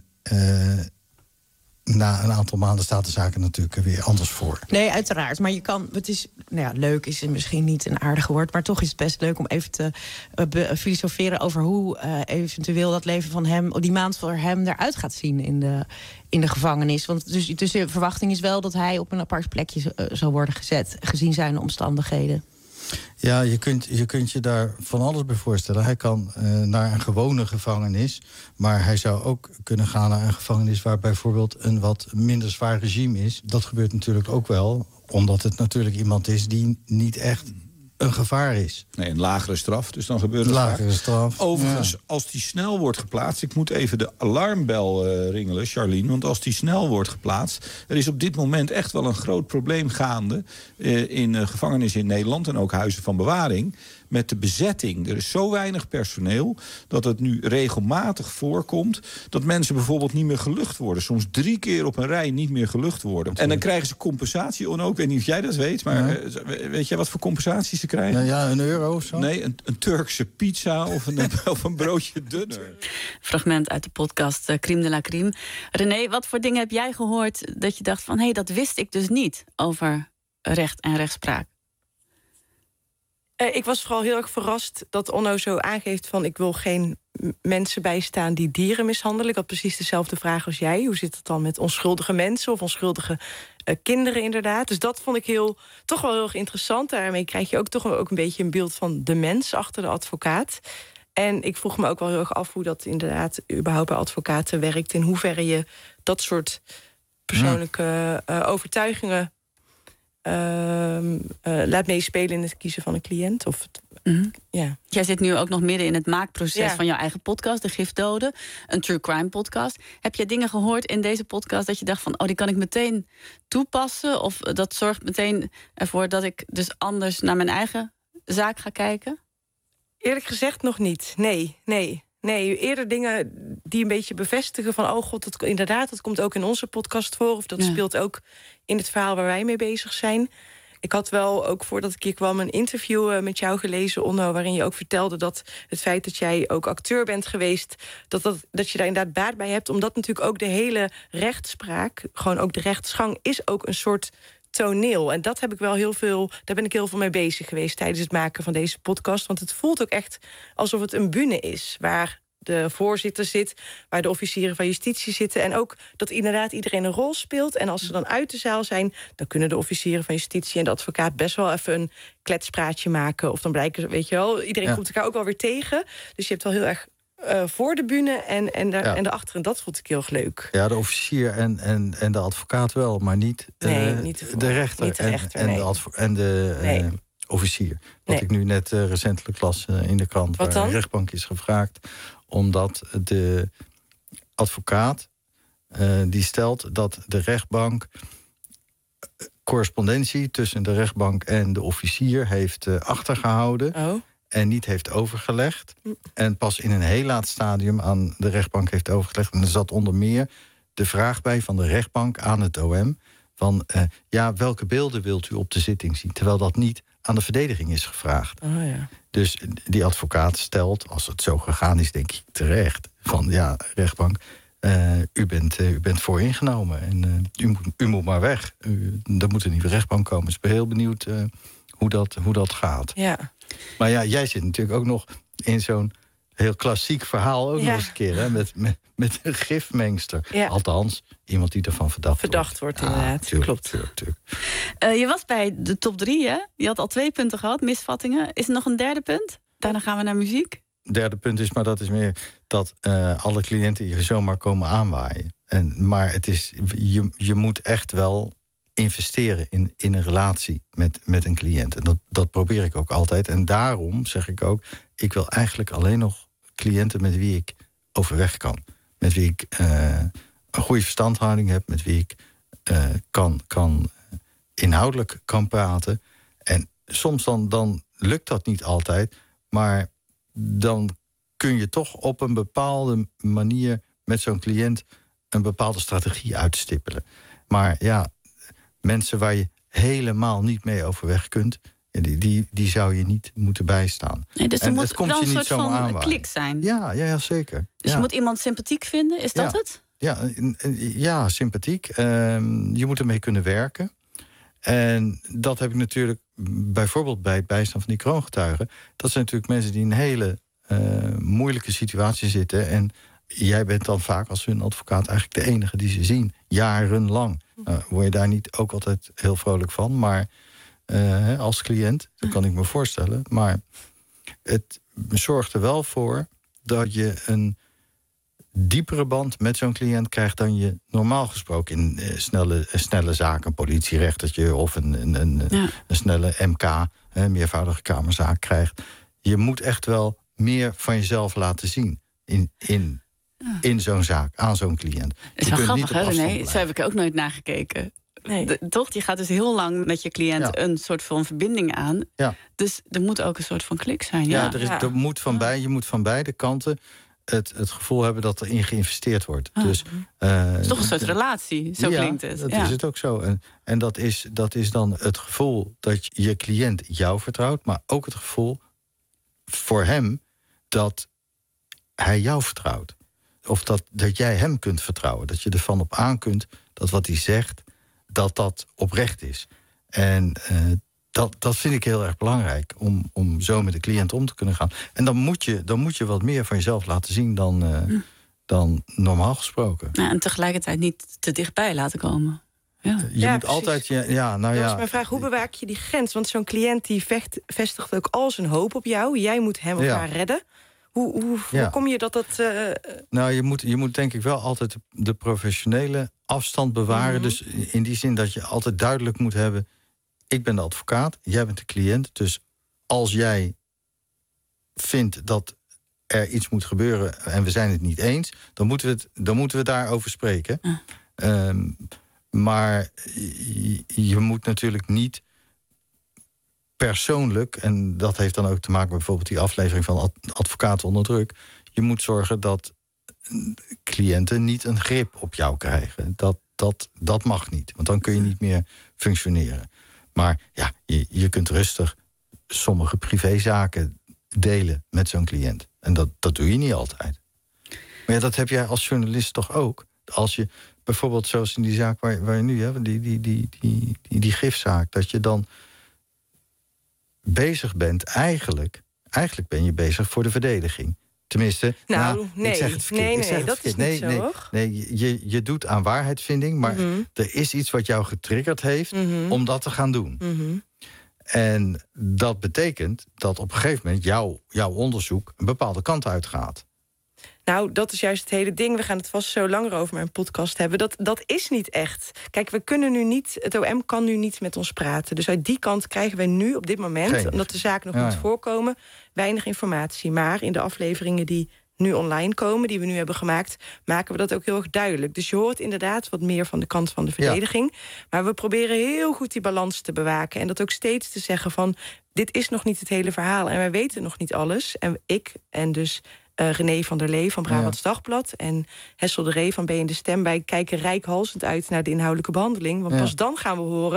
Speaker 4: na een aantal maanden staat de zaak er natuurlijk weer anders voor.
Speaker 7: Nee, uiteraard. Maar je kan... Het is, leuk is misschien niet een aardig woord... maar toch is het best leuk om even te filosoferen... over hoe eventueel dat leven van hem... die maand voor hem eruit gaat zien in de gevangenis. Want dus de verwachting is wel dat hij op een apart plekje zal worden gezet... gezien zijn omstandigheden.
Speaker 4: Ja, je kunt je daar van alles bij voorstellen. Hij kan naar een gewone gevangenis... maar hij zou ook kunnen gaan naar een gevangenis... waar bijvoorbeeld een wat minder zwaar regime is. Dat gebeurt natuurlijk ook wel, omdat het natuurlijk iemand is... die niet echt een gevaar is.
Speaker 6: Nee, een lagere straf, dus dan gebeurt het
Speaker 4: lagere straf.
Speaker 6: Overigens, als die snel wordt geplaatst... ik moet even de alarmbel ringelen, Charlene... want als die snel wordt geplaatst... er is op dit moment echt wel een groot probleem gaande... in gevangenissen in Nederland en ook huizen van bewaring... met de bezetting. Er is zo weinig personeel dat het nu regelmatig voorkomt... dat mensen bijvoorbeeld niet meer gelucht worden. Soms 3 keer op een rij niet meer gelucht worden. En dan krijgen ze compensatie, Onno. Ik weet niet of jij dat weet, maar weet jij wat voor compensatie ze krijgen?
Speaker 4: Ja, €1 of zo?
Speaker 6: Nee, een Turkse pizza of een broodje dunner.
Speaker 3: Fragment uit de podcast Crime de la Crime. René, wat voor dingen heb jij gehoord dat je dacht van... hé, dat wist ik dus niet over recht en rechtspraak?
Speaker 5: Ik was vooral heel erg verrast dat Onno zo aangeeft van... ik wil geen mensen bijstaan die dieren mishandelen. Ik had precies dezelfde vraag als jij. Hoe zit het dan met onschuldige mensen of onschuldige kinderen inderdaad? Dus dat vond ik toch wel heel erg interessant. Daarmee krijg je ook een beetje een beeld van de mens achter de advocaat. En ik vroeg me ook wel heel erg af hoe dat inderdaad überhaupt bij advocaten werkt. In hoeverre je dat soort persoonlijke overtuigingen... laat meespelen in het kiezen van een cliënt.
Speaker 3: Jij zit nu ook nog midden in het maakproces van jouw eigen podcast... De Gifdoden, een true crime podcast. Heb jij dingen gehoord in deze podcast dat je dacht van... die kan ik meteen toepassen? Of dat zorgt meteen ervoor dat ik dus anders naar mijn eigen zaak ga kijken?
Speaker 5: Eerlijk gezegd nog niet. Nee, eerder dingen die een beetje bevestigen van... oh god, dat komt ook in onze podcast voor... of dat speelt ook in het verhaal waar wij mee bezig zijn. Ik had wel ook voordat ik hier kwam een interview met jou gelezen, Onno... waarin je ook vertelde dat het feit dat jij ook acteur bent geweest... dat je daar inderdaad baat bij hebt... omdat natuurlijk ook de hele rechtspraak, gewoon ook de rechtsgang... is ook een soort toneel. En dat heb ik wel daar ben ik heel veel mee bezig geweest... tijdens het maken van deze podcast. Want het voelt ook echt alsof het een bühne is... waar de voorzitter zit, waar de officieren van justitie zitten... en ook dat inderdaad iedereen een rol speelt. En als ze dan uit de zaal zijn... dan kunnen de officieren van justitie en de advocaat... best wel even een kletspraatje maken. Of dan blijken, weet je wel, iedereen komt elkaar ook wel weer tegen. Dus je hebt wel heel erg... voor de bühne en daarachter. En dat vond ik heel erg leuk.
Speaker 4: Ja, de officier en de advocaat wel, maar niet, niet de rechter,
Speaker 5: niet de rechter
Speaker 4: en de officier. Wat ik nu net recentelijk las in de krant.
Speaker 5: Wat dan?
Speaker 4: Waar de rechtbank is gevraagd. Omdat de advocaat die stelt dat de rechtbank... correspondentie tussen de rechtbank en de officier heeft achtergehouden...
Speaker 5: Oh.
Speaker 4: En niet heeft overgelegd. En pas in een heel laat stadium aan de rechtbank heeft overgelegd. En er zat onder meer de vraag bij van de rechtbank aan het OM... van welke beelden wilt u op de zitting zien? Terwijl dat niet aan de verdediging is gevraagd.
Speaker 5: Oh, ja.
Speaker 4: Dus die advocaat stelt, als het zo gegaan is, denk ik terecht, van ja, rechtbank, u bent vooringenomen en u moet maar weg. Er moet een nieuwe rechtbank komen. Dus ik ben heel benieuwd hoe dat gaat.
Speaker 5: Ja.
Speaker 4: Maar ja, jij zit natuurlijk ook nog in zo'n heel klassiek verhaal ook nog eens een keer, hè? Met een gifmengster.
Speaker 5: Ja.
Speaker 4: Althans, iemand die ervan verdacht wordt.
Speaker 5: Inderdaad.
Speaker 4: Tuurlijk,
Speaker 5: Klopt.
Speaker 4: Tuurlijk.
Speaker 3: Je was bij de top 3, hè? Je had al 2 punten gehad, misvattingen. Is er nog een derde punt? Daarna gaan we naar muziek.
Speaker 4: Derde punt is, maar dat is meer dat alle cliënten je zomaar komen aanwaaien. Maar het is, je moet echt wel investeren in een relatie met een cliënt. En dat probeer ik ook altijd. En daarom zeg ik ook, ik wil eigenlijk alleen nog cliënten met wie ik overweg kan. Met wie ik een goede verstandhouding heb. Met wie ik inhoudelijk kan praten. En soms dan lukt dat niet altijd. Maar dan kun je toch op een bepaalde manier met zo'n cliënt een bepaalde strategie uitstippelen. Maar ja, mensen waar je helemaal niet mee overweg kunt, die zou je niet moeten bijstaan.
Speaker 3: Nee, dus er moet
Speaker 4: komt
Speaker 3: wel
Speaker 4: je
Speaker 3: een
Speaker 4: niet
Speaker 3: soort van
Speaker 4: aanwaaien.
Speaker 3: klik zijn.
Speaker 4: Ja, zeker.
Speaker 3: Dus je moet iemand sympathiek vinden, is dat het?
Speaker 4: Ja, sympathiek. Je moet ermee kunnen werken. En dat heb ik natuurlijk bijvoorbeeld bij het bijstaan van die kroongetuigen. Dat zijn natuurlijk mensen die in een hele moeilijke situatie zitten. En jij bent dan vaak als hun advocaat eigenlijk de enige die ze zien. Jarenlang. Word je daar niet ook altijd heel vrolijk van. Maar als cliënt, dat kan ik me voorstellen. Maar het zorgt er wel voor dat je een diepere band met zo'n cliënt krijgt dan je normaal gesproken in snelle zaken, een politierechtertje of een snelle MK, meervoudige kamerzaak krijgt. Je moet echt wel meer van jezelf laten zien in zo'n zaak, aan zo'n cliënt.
Speaker 3: Dat is wel grappig, hè? Nee, zo heb ik er ook nooit nagekeken. Nee. Toch? Je gaat dus heel lang met je cliënt een soort van verbinding aan. Ja. Dus er moet ook een soort van klik zijn.
Speaker 4: Er moet je moet van beide kanten het gevoel hebben dat erin geïnvesteerd wordt. Dus,
Speaker 3: het is toch een soort relatie, zo klinkt het.
Speaker 4: Dat is het ook zo. En dat is dan het gevoel dat je cliënt jou vertrouwt, maar ook het gevoel voor hem dat hij jou vertrouwt. Of dat jij hem kunt vertrouwen. Dat je ervan op aan kunt dat wat hij zegt, dat oprecht is. En dat vind ik heel erg belangrijk, om zo met de cliënt om te kunnen gaan. En dan moet je wat meer van jezelf laten zien dan normaal gesproken.
Speaker 3: Ja, en tegelijkertijd niet te dichtbij laten komen.
Speaker 4: Je moet altijd...
Speaker 5: Dat is mijn vraag, hoe bewaak je die grens? Want zo'n cliënt die vestigt ook al zijn hoop op jou. Jij moet hem of haar redden. Hoe kom je dat...
Speaker 4: Nou, je moet denk ik wel altijd de professionele afstand bewaren. Dus in die zin dat je altijd duidelijk moet hebben, ik ben de advocaat, jij bent de cliënt. Dus als jij vindt dat er iets moet gebeuren en we zijn het niet eens, dan moeten we daarover spreken. Maar je moet natuurlijk niet persoonlijk, en dat heeft dan ook te maken met bijvoorbeeld die aflevering van Advocaten onder druk. Je moet zorgen dat cliënten niet een grip op jou krijgen. Dat mag niet, want dan kun je niet meer functioneren. Maar ja, je kunt rustig sommige privézaken delen met zo'n cliënt. En dat doe je niet altijd. Maar ja, dat heb jij als journalist toch ook? Als je bijvoorbeeld zoals in die zaak waar je nu hebt, die gifzaak, dat je dan bezig bent, eigenlijk ben je bezig voor de verdediging. Tenminste,
Speaker 5: nee,
Speaker 4: ik zeg het verkeerd.
Speaker 5: Nee, dat is niet zo, hoor.
Speaker 4: Nee, je doet aan waarheidsvinding, maar er is iets wat jou getriggerd heeft om dat te gaan doen. En dat betekent dat op een gegeven moment jouw onderzoek een bepaalde kant uitgaat.
Speaker 5: Nou, dat is juist het hele ding. We gaan het vast zo langer over mijn podcast hebben. Dat is niet echt. Kijk, we kunnen nu niet, het OM kan nu niet met ons praten. Dus uit die kant krijgen wij nu op dit moment, omdat de zaak nog moet voorkomen, weinig informatie. Maar in de afleveringen die nu online komen, die we nu hebben gemaakt, maken we dat ook heel erg duidelijk. Dus je hoort inderdaad wat meer van de kant van de verdediging. Maar we proberen heel goed die balans te bewaken. En dat ook steeds te zeggen van, dit is nog niet het hele verhaal. En wij weten nog niet alles. En ik en dus René van der Lee van Brabants Dagblad en Hessel de Ree van BN De Stem, wij kijken reikhalzend uit naar de inhoudelijke behandeling. Want pas dan gaan we horen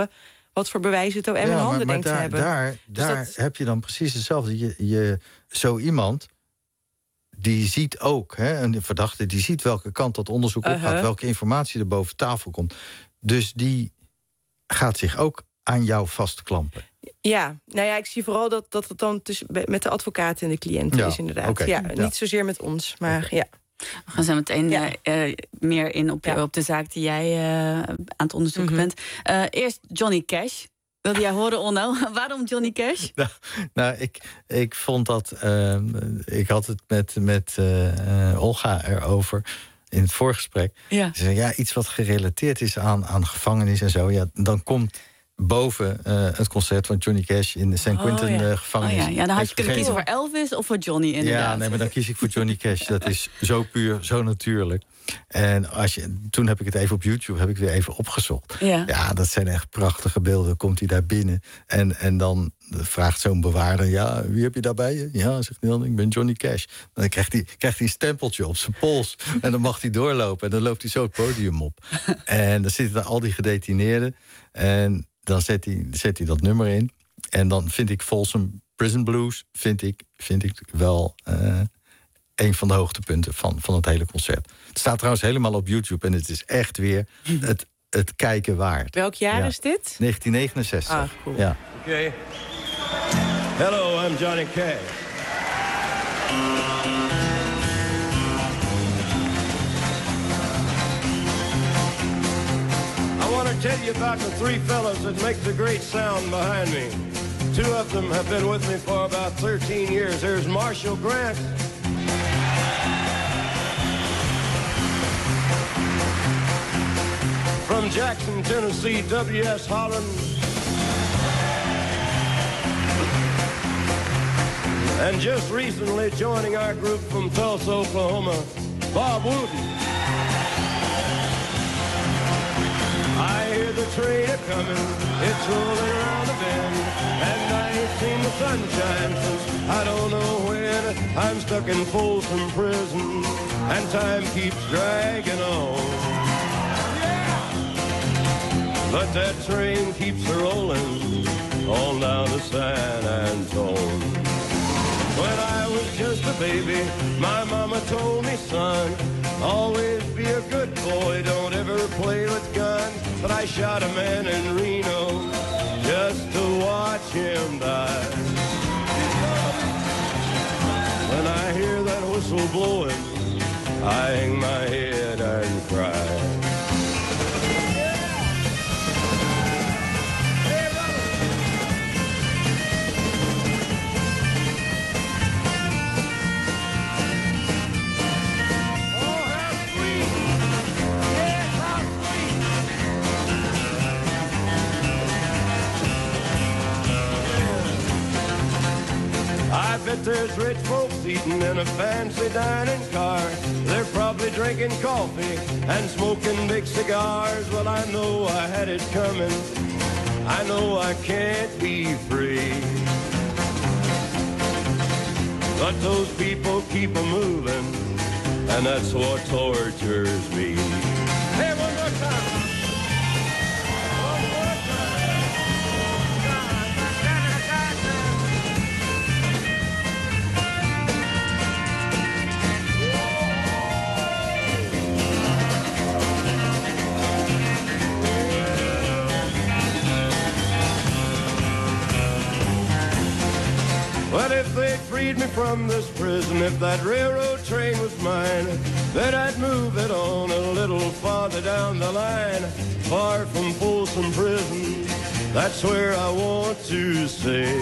Speaker 5: wat voor bewijzen het OM in handen denkt te hebben.
Speaker 4: Daar heb je dan precies hetzelfde. Zo iemand die ziet ook, een verdachte, die ziet welke kant dat onderzoek opgaat, welke informatie er boven tafel komt. Dus die gaat zich ook aan jou vastklampen.
Speaker 5: Ja, nou ja, ik zie vooral dat het dan met de advocaat en de cliënt is, inderdaad. Okay. Niet zozeer met ons, maar ja.
Speaker 3: We gaan zo meteen meer in op de zaak die jij aan het onderzoeken bent. Eerst Johnny Cash. Wilde jij horen, Onno? Waarom Johnny Cash?
Speaker 4: Nou, ik vond dat... ik had het met Olga erover in het voorgesprek. Ja. Ze zei, iets wat gerelateerd is aan gevangenis en zo. Ja, dan komt boven het concert van Johnny Cash in de St. Quentin gevangenis.
Speaker 3: Ja, dan had je kunnen kiezen voor Elvis of voor Johnny, inderdaad.
Speaker 4: Ja, nee, maar dan kies ik voor Johnny Cash. Dat is zo puur, zo natuurlijk. En toen heb ik het even op YouTube weer even opgezocht. Ja, dat zijn echt prachtige beelden. Komt hij daar binnen en dan vraagt zo'n bewaarder... ja, wie heb je daarbij je? Ja, zegt hij dan, ik ben Johnny Cash. Dan krijgt hij een stempeltje op zijn pols. En dan mag hij doorlopen. En dan loopt hij zo het podium op. En dan zitten daar al die gedetineerden. En dan zet hij dat nummer in. En dan vind ik Folsom Prison Blues... vind ik wel... een van de hoogtepunten van het hele concert. Het staat trouwens helemaal op YouTube en het is echt weer het kijken waard.
Speaker 5: Welk jaar is dit?
Speaker 4: 1969.
Speaker 5: Ah, cool.
Speaker 4: Ja.
Speaker 8: Okay. Hello, I'm Johnny Cash. I want to tell you about the three fellas that make the great sound behind me. Two of them have been with me for about 13 years. There's Marshall Grant. From Jackson, Tennessee, W.S. Holland. And just recently joining our group from Tulsa, Oklahoma, Bob Wooten. I hear the train a-coming, it's rolling around the bend, and I ain't seen the sunshine since I don't know when. I'm stuck in Folsom Prison, and time keeps dragging on. But that train keeps rolling on down to San Antone. When I was just a baby, my mama told me, son, always be a good boy, don't ever play with guns. But I shot a man in Reno just to watch him die. When I hear that whistle blowing, I hang my head and cry. I bet there's rich folks eating in a fancy dining car. They're probably drinking coffee and smoking big cigars. Well, I know I had it coming. I know I can't be free. But those people keep a moving, and that's what tortures me. Hey, one more time. Well, if they'd freed me from this prison, if that railroad train was mine, then I'd move it on a little farther down the line, far from Folsom Prison. That's where I want to stay.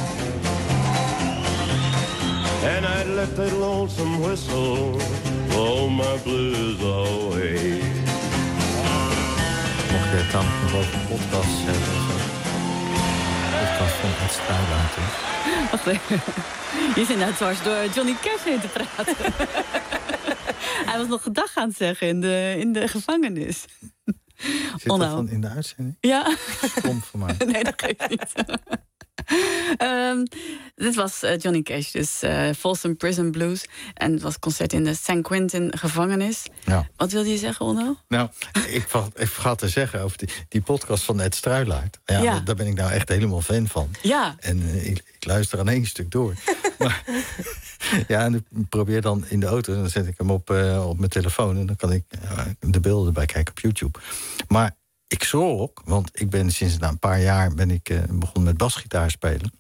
Speaker 8: And I'd let that lonesome whistle blow my blues away.
Speaker 4: Mocht je dan nog over podcasts hebben? Podcast van het Struilaten.
Speaker 3: Wacht even. Je zit nou dwars door Johnny Cash heen te praten. Hij was nog gedag aan het zeggen in de gevangenis.
Speaker 4: Zit dat dan in de uitzending?
Speaker 3: Ja.
Speaker 4: Stom voor mij.
Speaker 3: Nee, dat geeft niet. Dit was Johnny Cash, dus Folsom Prison Blues. En het was een concert in de San Quentin gevangenis.
Speaker 4: Ja.
Speaker 3: Wat wilde je zeggen, Onno?
Speaker 4: Nou, ik vergat te zeggen over die podcast van Ed Struilaert. Ja. Daar ben ik nou echt helemaal fan van.
Speaker 3: Ja.
Speaker 4: En ik luister aan 1 stuk door. Maar, ja, en ik probeer dan in de auto, dan zet ik hem op mijn telefoon en dan kan ik de beelden erbij kijken op YouTube. Maar ik schrok, want ik ben sinds een paar jaar begonnen met basgitaar spelen.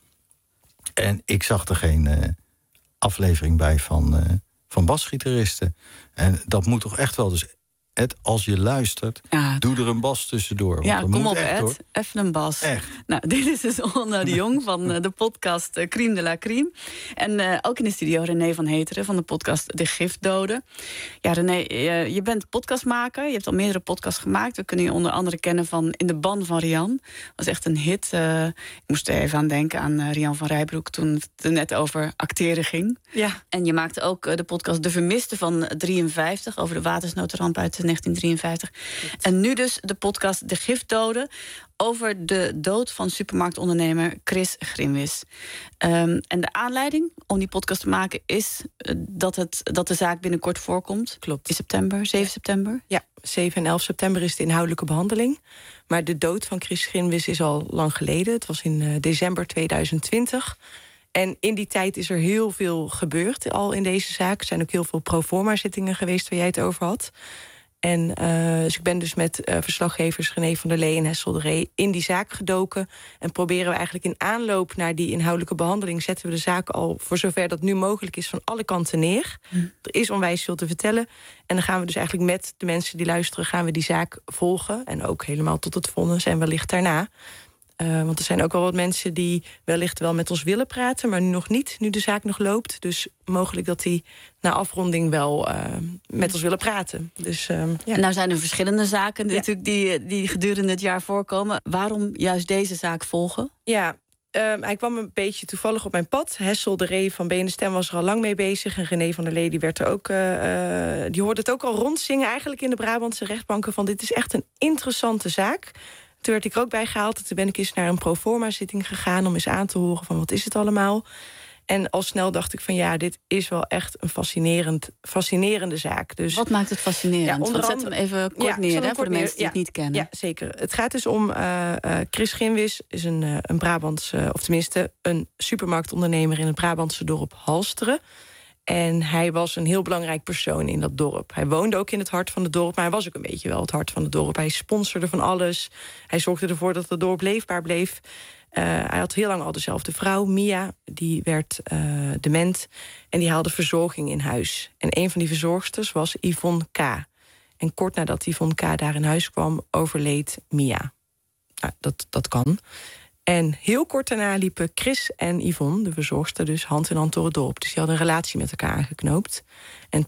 Speaker 4: En ik zag er geen aflevering bij van basgitaristen. En dat moet toch echt wel. Dus Ed, als je luistert, doe er een bas tussendoor.
Speaker 3: Ja, kom op
Speaker 4: echt,
Speaker 3: Ed,
Speaker 4: hoor.
Speaker 3: even een bas.
Speaker 4: Echt.
Speaker 3: Nou, dit is dus Onno de Jong van de podcast Crime de la Crime. En ook in de studio René van Heteren van de podcast De Giftdoden. Ja, René, je bent podcastmaker. Je hebt al meerdere podcasts gemaakt. We kunnen je onder andere kennen van In de Ban van Rian. Dat was echt een hit. Ik moest er even aan denken aan Rian van Rijbroek toen het er net over acteren ging.
Speaker 5: Ja.
Speaker 3: En je maakte ook de podcast De Vermiste van 53 over de watersnoodramp uit 1953. En nu dus de podcast De Giftdoden over de dood van supermarktondernemer Chris Grimwis. En de aanleiding om die podcast te maken is dat de zaak binnenkort voorkomt.
Speaker 5: Klopt.
Speaker 3: In september, 7 september.
Speaker 5: Ja, 7 en 11 september is de inhoudelijke behandeling. Maar de dood van Chris Grimwis is al lang geleden. Het was in december 2020. En in die tijd is er heel veel gebeurd al in deze zaak. Er zijn ook heel veel proforma-zittingen geweest waar jij het over had. En dus ik ben dus met verslaggevers René van der Lee en Hessel de Ree in die zaak gedoken. En proberen we eigenlijk in aanloop naar die inhoudelijke behandeling zetten we de zaak al voor zover dat nu mogelijk is van alle kanten neer. Er is onwijs veel te vertellen. En dan gaan we dus eigenlijk met de mensen die luisteren gaan we die zaak volgen. En ook helemaal tot het vonnis en wellicht daarna. Want er zijn ook wel wat mensen die wellicht wel met ons willen praten, maar nu nog niet, nu de zaak nog loopt. Dus mogelijk dat die na afronding wel met ons willen praten. Dus, ja.
Speaker 3: Nou zijn er verschillende zaken natuurlijk die gedurende het jaar voorkomen. Waarom juist deze zaak volgen?
Speaker 5: Ja, hij kwam een beetje toevallig op mijn pad. Hessel de Ree van BN De Stem was er al lang mee bezig. En René van der Lee die werd er ook, die hoorde het ook al rondzingen eigenlijk in de Brabantse rechtbanken van dit is echt een interessante zaak. Toen werd ik er ook bij gehaald. Toen ben ik eens naar een proforma-zitting gegaan om eens aan te horen van wat is het allemaal. En al snel dacht ik van ja, dit is wel echt een fascinerende zaak. Dus,
Speaker 3: wat maakt het fascinerend?
Speaker 5: Ja,
Speaker 3: zet hem even kort neer hè, voor de mensen die het niet kennen.
Speaker 5: Ja, zeker. Het gaat dus om Chris Grimwis, is een Brabantse, of tenminste een supermarktondernemer in het Brabantse dorp Halsteren. En hij was een heel belangrijk persoon in dat dorp. Hij woonde ook in het hart van het dorp, maar hij was ook een beetje wel het hart van het dorp. Hij sponsorde van alles. Hij zorgde ervoor dat het dorp leefbaar bleef. Hij had heel lang al dezelfde vrouw, Mia. Die werd dement en die haalde verzorging in huis. En een van die verzorgsters was Yvonne K. En kort nadat Yvonne K. daar in huis kwam, overleed Mia. Nou, dat kan. En heel kort daarna liepen Chris en Yvonne, de verzorgster, dus hand in hand door het dorp. Dus die hadden een relatie met elkaar aangeknoopt. En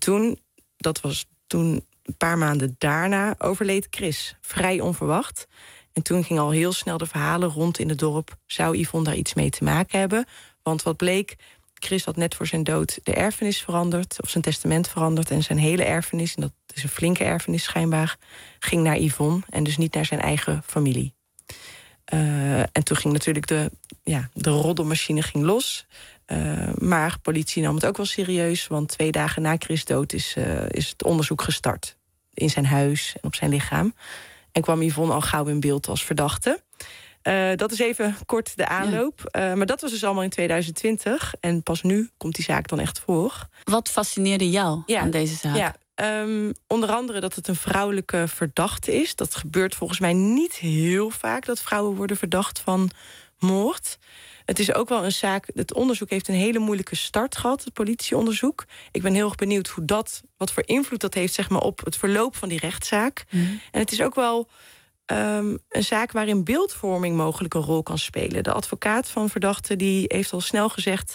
Speaker 5: dat was toen een paar maanden daarna, overleed Chris. Vrij onverwacht. En toen ging al heel snel de verhalen rond in het dorp. Zou Yvonne daar iets mee te maken hebben? Want wat bleek, Chris had net voor zijn dood de erfenis veranderd, of zijn testament veranderd. En zijn hele erfenis, en dat is een flinke erfenis schijnbaar, ging naar Yvonne en dus niet naar zijn eigen familie. En toen ging natuurlijk de roddelmachine ging los. Maar politie nam het ook wel serieus, want 2 dagen na Chris' dood is het onderzoek gestart. In zijn huis en op zijn lichaam. En kwam Yvonne al gauw in beeld als verdachte. Dat is even kort de aanloop. Maar dat was dus allemaal in 2020. En pas nu komt die zaak dan echt voor.
Speaker 3: Wat fascineerde jou aan deze zaak?
Speaker 5: Ja, onder andere dat het een vrouwelijke verdachte is. Dat gebeurt volgens mij niet heel vaak, dat vrouwen worden verdacht van moord. Het is ook wel een zaak, het onderzoek heeft een hele moeilijke start gehad, het politieonderzoek. Ik ben heel erg benieuwd wat voor invloed dat heeft, zeg maar, op het verloop van die rechtszaak. En het is ook wel een zaak waarin beeldvorming mogelijk een rol kan spelen. De advocaat van verdachte die heeft al snel gezegd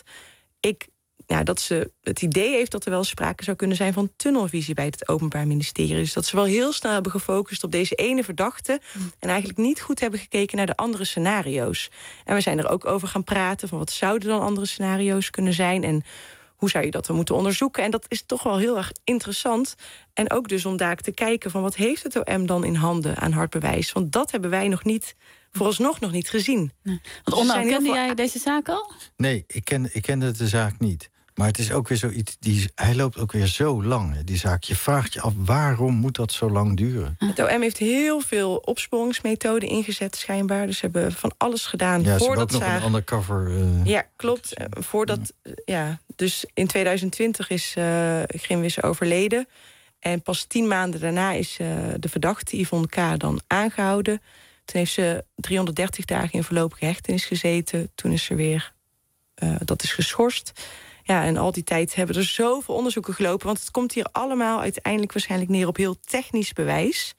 Speaker 5: dat ze het idee heeft dat er wel sprake zou kunnen zijn van tunnelvisie bij het Openbaar Ministerie. Dus dat ze wel heel snel hebben gefocust op deze ene verdachte en eigenlijk niet goed hebben gekeken naar de andere scenario's. En we zijn er ook over gaan praten van wat zouden dan andere scenario's kunnen zijn en hoe zou je dat dan moeten onderzoeken? En dat is toch wel heel erg interessant. En ook dus om daar te kijken van wat heeft het OM dan in handen aan hard bewijs? Want dat hebben wij vooralsnog nog niet gezien.
Speaker 3: Nee. Want Onno, kende jij deze zaak al?
Speaker 4: Nee, ik kende de zaak niet. Maar het is ook weer zoiets, hij loopt ook weer zo lang, die zaak. Je vraagt je af, waarom moet dat zo lang duren?
Speaker 5: Het OM heeft heel veel opsporingsmethoden ingezet, schijnbaar. Dus ze hebben van alles gedaan.
Speaker 4: Ja, ze hebben
Speaker 5: voordat
Speaker 4: ook nog een undercover...
Speaker 5: Ja, klopt. Dus in 2020 is Grimwis overleden. En pas 10 maanden daarna is de verdachte, Yvonne K., dan aangehouden. Toen heeft ze 330 dagen in voorlopige hechtenis gezeten. Toen is ze weer... dat is geschorst. Ja, en al die tijd hebben er zoveel onderzoeken gelopen. Want het komt hier allemaal uiteindelijk waarschijnlijk neer op heel technisch bewijs.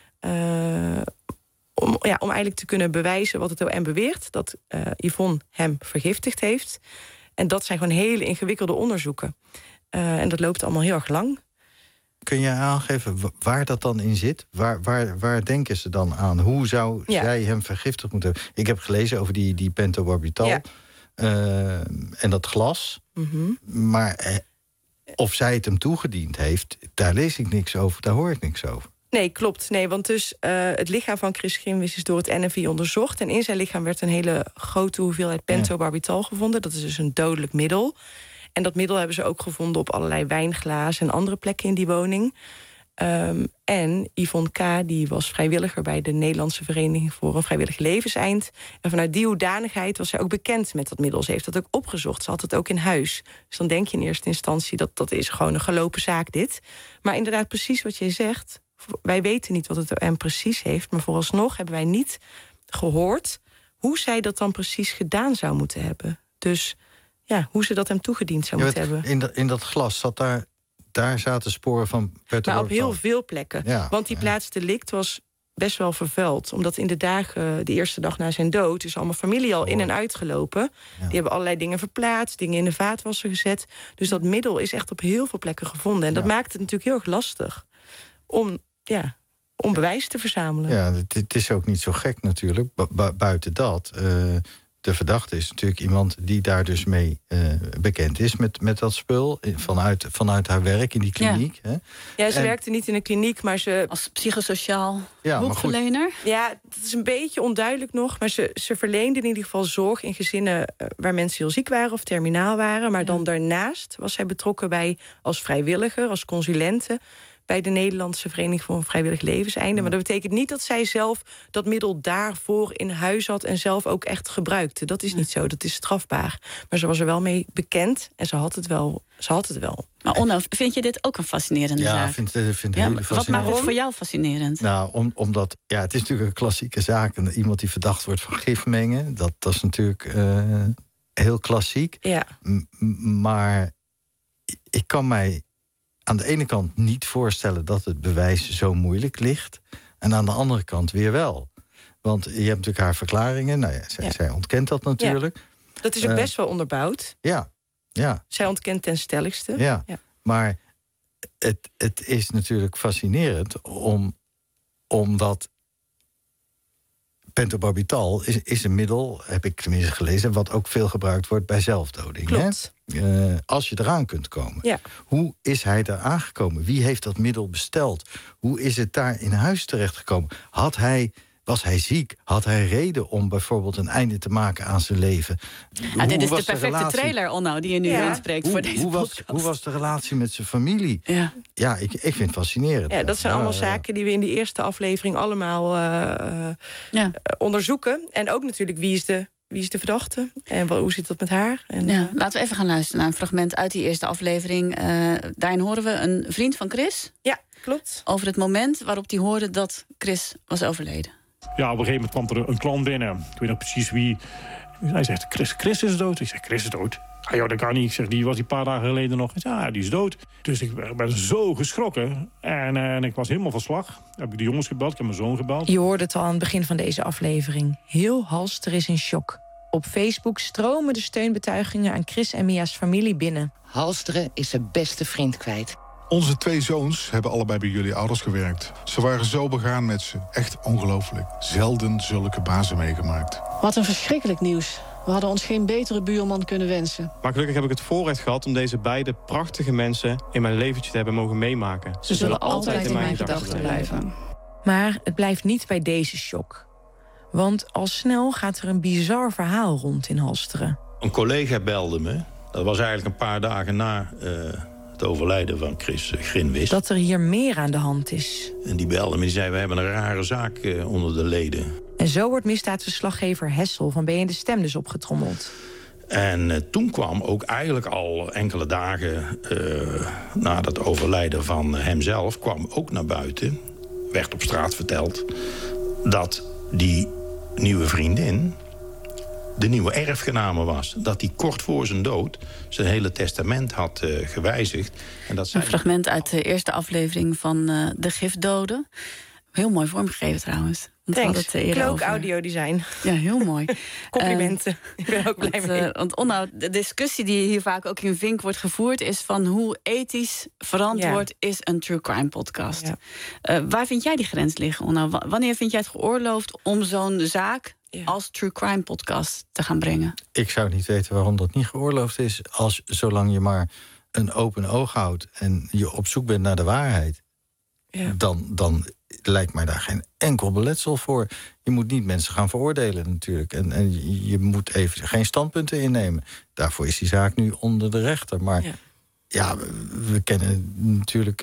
Speaker 5: Om eigenlijk te kunnen bewijzen wat het OM beweert. Dat Yvonne hem vergiftigd heeft. En dat zijn gewoon hele ingewikkelde onderzoeken. En dat loopt allemaal heel erg lang.
Speaker 4: Kun je aangeven waar dat dan in zit? Waar denken ze dan aan? Hoe zou zij hem vergiftigd moeten hebben? Ik heb gelezen over die pentobarbital... Ja. En dat glas. Mm-hmm. Maar of zij het hem toegediend heeft, daar lees ik niks over, daar hoor ik niks over.
Speaker 5: Nee, klopt. Nee, want dus het lichaam van Chris Grimwis is door het NFI onderzocht. En in zijn lichaam werd een hele grote hoeveelheid pentobarbital gevonden. Dat is dus een dodelijk middel. En dat middel hebben ze ook gevonden op allerlei wijnglazen en andere plekken in die woning. En Yvonne K. die was vrijwilliger bij de Nederlandse Vereniging voor een Vrijwillig Levenseind. En vanuit die hoedanigheid was zij ook bekend met dat middel. Ze heeft dat ook opgezocht. Ze had het ook in huis. Dus dan denk je in eerste instantie dat is gewoon een gelopen zaak dit. Maar inderdaad, precies wat jij zegt. Wij weten niet wat het OM precies heeft. Maar vooralsnog hebben wij niet gehoord hoe zij dat dan precies gedaan zou moeten hebben. Dus ja, hoe ze dat hem toegediend zou moeten hebben.
Speaker 4: In dat glas zat daar zaten sporen van pentobarbital.
Speaker 5: Maar op heel veel plekken. Ja, want die plaatsdelict was best wel vervuild. Omdat in de dagen, de eerste dag na zijn dood... is allemaal familie al in en uitgelopen. Ja. Die hebben allerlei dingen verplaatst, dingen in de vaatwasser gezet. Dus dat middel is echt op heel veel plekken gevonden. En dat maakt het natuurlijk heel erg lastig om bewijs te verzamelen.
Speaker 4: Ja, het is ook niet zo gek natuurlijk. Buiten dat... De verdachte is natuurlijk iemand die daar dus mee bekend is met dat spul. Vanuit haar werk in die kliniek.
Speaker 5: Ja, hè? Ze werkte niet in een kliniek, maar ze...
Speaker 3: Als psychosociaal hulpverlener?
Speaker 5: Ja, dat is een beetje onduidelijk nog. Maar ze verleende in ieder geval zorg in gezinnen waar mensen heel ziek waren of terminaal waren. Maar dan daarnaast was zij betrokken bij als vrijwilliger, als consulente... bij de Nederlandse Vereniging voor een Vrijwillig Levenseinde. Maar dat betekent niet dat zij zelf dat middel daarvoor in huis had... en zelf ook echt gebruikte. Dat is niet zo, dat is strafbaar. Maar ze was er wel mee bekend en ze had het wel.
Speaker 3: Maar Onno, vind je dit ook een fascinerende zaak?
Speaker 4: Ja, vind het hele fascinerend.
Speaker 3: Wat maakt het voor jou fascinerend?
Speaker 4: Nou, omdat het is natuurlijk een klassieke zaak. En iemand die verdacht wordt van gifmengen... dat is natuurlijk heel klassiek.
Speaker 5: Ja.
Speaker 4: Maar ik kan mij... aan de ene kant niet voorstellen dat het bewijs zo moeilijk ligt. En aan de andere kant weer wel. Want je hebt natuurlijk haar verklaringen. Nou ja, zij ontkent dat natuurlijk.
Speaker 5: Ja. Dat is ook best wel onderbouwd.
Speaker 4: Ja.
Speaker 5: Zij ontkent ten stelligste.
Speaker 4: Ja. Maar het is natuurlijk fascinerend omdat pentobarbital is een middel, heb ik tenminste gelezen... wat ook veel gebruikt wordt bij zelfdoding.
Speaker 5: Klopt.
Speaker 4: Hè? Als je eraan kunt komen.
Speaker 5: Ja.
Speaker 4: Hoe is hij daar aangekomen? Wie heeft dat middel besteld? Hoe is het daar in huis terechtgekomen? Was hij ziek? Had hij reden om bijvoorbeeld een einde te maken aan zijn leven?
Speaker 3: Dit is de perfecte trailer, Onno, die je nu inspreekt voor deze podcast.
Speaker 4: Hoe was de relatie met zijn familie? Ja, ik vind het fascinerend.
Speaker 5: Ja, dat zijn allemaal zaken die we in die eerste aflevering allemaal onderzoeken. En ook natuurlijk, wie is de verdachte? En hoe zit dat met haar?
Speaker 3: Laten we even gaan luisteren naar een fragment uit die eerste aflevering. Daarin horen we een vriend van Chris.
Speaker 5: Ja, klopt.
Speaker 3: Over het moment waarop hij hoorde dat Chris was overleden.
Speaker 9: Ja, op een gegeven moment kwam er een klant binnen. Ik weet nog precies wie. Hij zegt, Chris is dood. Ik zeg, Chris is dood? Ja, dat kan niet. Ik zeg, die was die een paar dagen geleden nog. Ik zeg, ja, die is dood. Dus ik ben zo geschrokken. En ik was helemaal van slag. Heb ik de jongens gebeld, ik heb mijn zoon gebeld.
Speaker 10: Je hoorde het al aan het begin van deze aflevering. Heel Halster is in shock. Op Facebook stromen de steunbetuigingen aan Chris en Mia's familie binnen.
Speaker 11: Halsteren is zijn beste vriend kwijt.
Speaker 12: Onze 2 zoons hebben allebei bij jullie ouders gewerkt. Ze waren zo begaan met ze. Echt ongelooflijk. Zelden zulke bazen meegemaakt.
Speaker 13: Wat een verschrikkelijk nieuws. We hadden ons geen betere buurman kunnen wensen.
Speaker 14: Maar gelukkig heb ik het voorrecht gehad om deze beide prachtige mensen in mijn leventje te hebben mogen meemaken.
Speaker 13: Ze zullen altijd in mijn gedachten blijven.
Speaker 10: Maar het blijft niet bij deze shock. Want al snel gaat er een bizar verhaal rond in Halsteren.
Speaker 15: Een collega belde me. Dat was eigenlijk een paar dagen na het overlijden van Chris Grinwis.
Speaker 10: Dat er hier meer aan de hand is.
Speaker 15: En die belde me, die zei, we hebben een rare zaak onder de leden.
Speaker 10: En zo wordt misdaadverslaggever Hessel van BN De Stem dus opgetrommeld.
Speaker 15: En toen kwam ook eigenlijk al enkele dagen na het overlijden van hemzelf, kwam ook naar buiten, werd op straat verteld, dat die nieuwe vriendin de nieuwe erfgename was. Dat hij kort voor zijn dood zijn hele testament had gewijzigd. En dat
Speaker 3: Een fragment uit de eerste aflevering van De Gifdoden. Heel mooi vormgegeven trouwens.
Speaker 5: Thanks. Klook audiodesign.
Speaker 3: Ja, heel mooi.
Speaker 5: Complimenten. Ik ben ook blij mee.
Speaker 3: Want Onno, de discussie die hier vaak ook in Vink wordt gevoerd is van hoe ethisch verantwoord is een true crime podcast. Ja. Waar vind jij die grens liggen, Onno? Wanneer vind jij het geoorloofd om zo'n zaak als true crime podcast te gaan brengen?
Speaker 4: Ik zou niet weten waarom dat niet geoorloofd is, zolang je maar een open oog houdt en je op zoek bent naar de waarheid. Ja. Dan lijkt mij daar geen enkel beletsel voor. Je moet niet mensen gaan veroordelen natuurlijk. En je moet even geen standpunten innemen. Daarvoor is die zaak nu onder de rechter. Maar ja we kennen natuurlijk...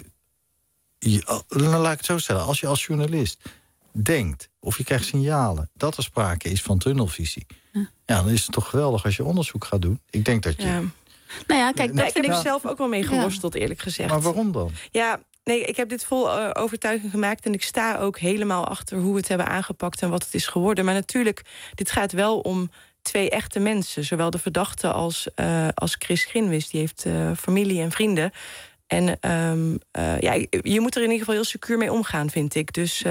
Speaker 4: laat ik het zo stellen. Als je als journalist denkt, of je krijgt signalen dat er sprake is van tunnelvisie, dan is het toch geweldig als je onderzoek gaat doen. Ik denk dat je...
Speaker 5: Ja.
Speaker 3: Nou ja, kijk,
Speaker 5: ik heb er zelf ook wel mee geworsteld, eerlijk gezegd.
Speaker 4: Maar waarom dan?
Speaker 5: Ja, nee, ik heb dit vol overtuiging gemaakt en ik sta ook helemaal achter hoe we het hebben aangepakt en wat het is geworden. Maar natuurlijk, dit gaat wel om twee echte mensen. Zowel de verdachte als Chris Grinwis. Die heeft familie en vrienden. En je moet er in ieder geval heel secuur mee omgaan, vind ik. Dus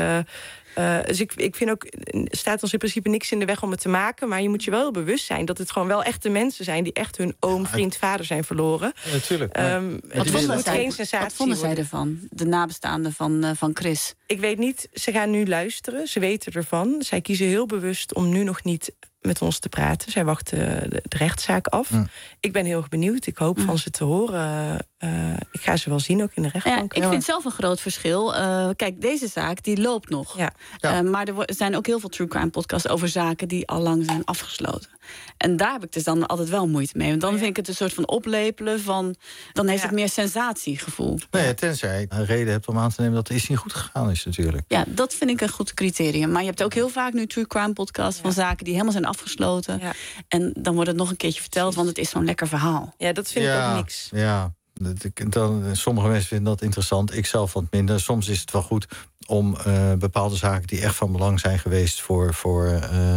Speaker 5: ik vind ook, staat ons in principe niks in de weg om het te maken. Maar je moet je wel heel bewust zijn dat het gewoon wel echte mensen zijn die echt hun oom, vriend, vader zijn verloren.
Speaker 4: Ja, natuurlijk.
Speaker 3: Wat vonden zij ervan? De nabestaanden van Chris?
Speaker 5: Ik weet niet, ze gaan nu luisteren. Ze weten ervan. Zij kiezen heel bewust om nu nog niet met ons te praten. Zij wachten de rechtszaak af. Ik ben heel erg benieuwd. Ik hoop van ze te horen. Ik ga ze wel zien, ook in de rechtbank.
Speaker 3: Ja, ik vind zelf een groot verschil. Kijk, deze zaak die loopt nog. Maar er zijn ook heel veel true crime podcasts over zaken die al lang zijn afgesloten. En daar heb ik dus dan altijd wel moeite mee. Want dan vind ik het een soort van oplepelen van... dan heeft het meer sensatiegevoel.
Speaker 4: Nee, tenzij je een reden hebt om aan te nemen dat het iets niet goed gegaan is natuurlijk.
Speaker 3: Ja, dat vind ik een goed criterium. Maar je hebt ook heel vaak nu true crime podcasts van zaken die helemaal zijn afgesloten. Ja. En dan wordt het nog een keertje verteld, want het is zo'n lekker verhaal.
Speaker 5: Ja, dat vind ik ook niks.
Speaker 4: Ja, sommige mensen vinden dat interessant. Ik zelf wat minder. Soms is het wel goed om bepaalde zaken die echt van belang zijn geweest voor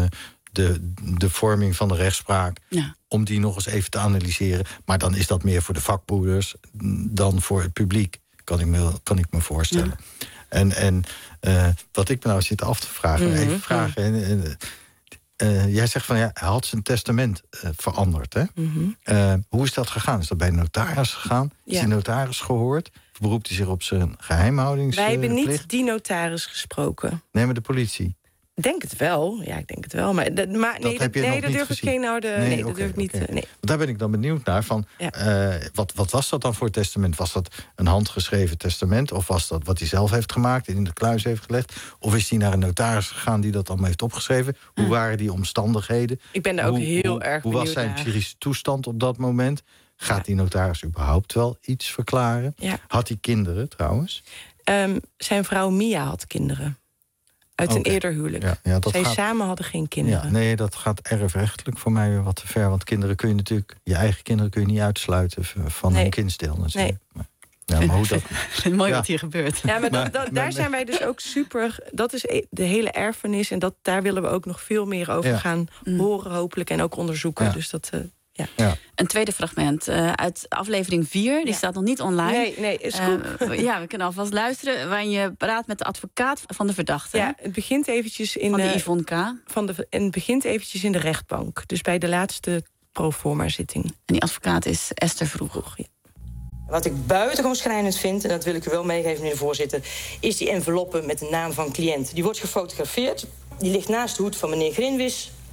Speaker 4: de vorming van de rechtspraak, om die nog eens even te analyseren. Maar dan is dat meer voor de vakbroeders dan voor het publiek, kan ik me voorstellen. Ja. En wat ik me nou zit af te vragen, even vragen. Jij zegt van hij had zijn testament veranderd. Hè? Hoe is dat gegaan? Is dat bij de notaris gegaan? Is die notaris gehoord? Beroept hij zich op zijn geheimhoudingsplicht?
Speaker 5: Wij hebben niet die notaris gesproken.
Speaker 4: Nee, maar de politie.
Speaker 5: Ik denk het wel. Ja, ik denk het wel. Maar dat durf ik geen oude. Dat durf ik niet. Nee.
Speaker 4: Daar ben ik dan benieuwd naar. Van, wat was dat dan voor testament? Was dat een handgeschreven testament? Of was dat wat hij zelf heeft gemaakt en in de kluis heeft gelegd? Of is hij naar een notaris gegaan die dat allemaal heeft opgeschreven? Hoe waren die omstandigheden?
Speaker 5: Ik ben daar ook heel erg benieuwd naar.
Speaker 4: Hoe was zijn psychische toestand op dat moment? Gaat die notaris überhaupt wel iets verklaren? Ja. Had hij kinderen trouwens?
Speaker 5: Zijn vrouw Mia had kinderen. Uit een eerder huwelijk. Ja, Zij samen hadden geen kinderen.
Speaker 4: Ja, nee, dat gaat erfrechtelijk voor mij weer wat te ver. Want kinderen kun je natuurlijk, je eigen kinderen kun je niet uitsluiten van hun kindsdeel natuurlijk.
Speaker 5: Nee.
Speaker 4: Ja, maar hoe dat...
Speaker 3: Mooi wat hier gebeurt.
Speaker 5: Ja, maar daar zijn wij dus ook super. Dat is de hele erfenis. En daar willen we ook nog veel meer over gaan horen, hopelijk. En ook onderzoeken. Dus dat.
Speaker 3: Ja. Een tweede fragment uit aflevering 4. Die staat nog niet online.
Speaker 5: Nee, is goed.
Speaker 3: We kunnen alvast luisteren. Waarin je praat met de advocaat van de verdachte.
Speaker 5: Ja, het begint eventjes in
Speaker 3: van de Yvonne K.
Speaker 5: En het begint eventjes in de rechtbank. Dus bij de laatste proforma-zitting. En
Speaker 3: die advocaat is Esther Vroeg.
Speaker 16: Ja. Wat ik buitengewoon schrijnend vind, en dat wil ik u wel meegeven, meneer de voorzitter, is die enveloppe met de naam van cliënt. Die wordt gefotografeerd. Die ligt naast de hoed van meneer Grinwis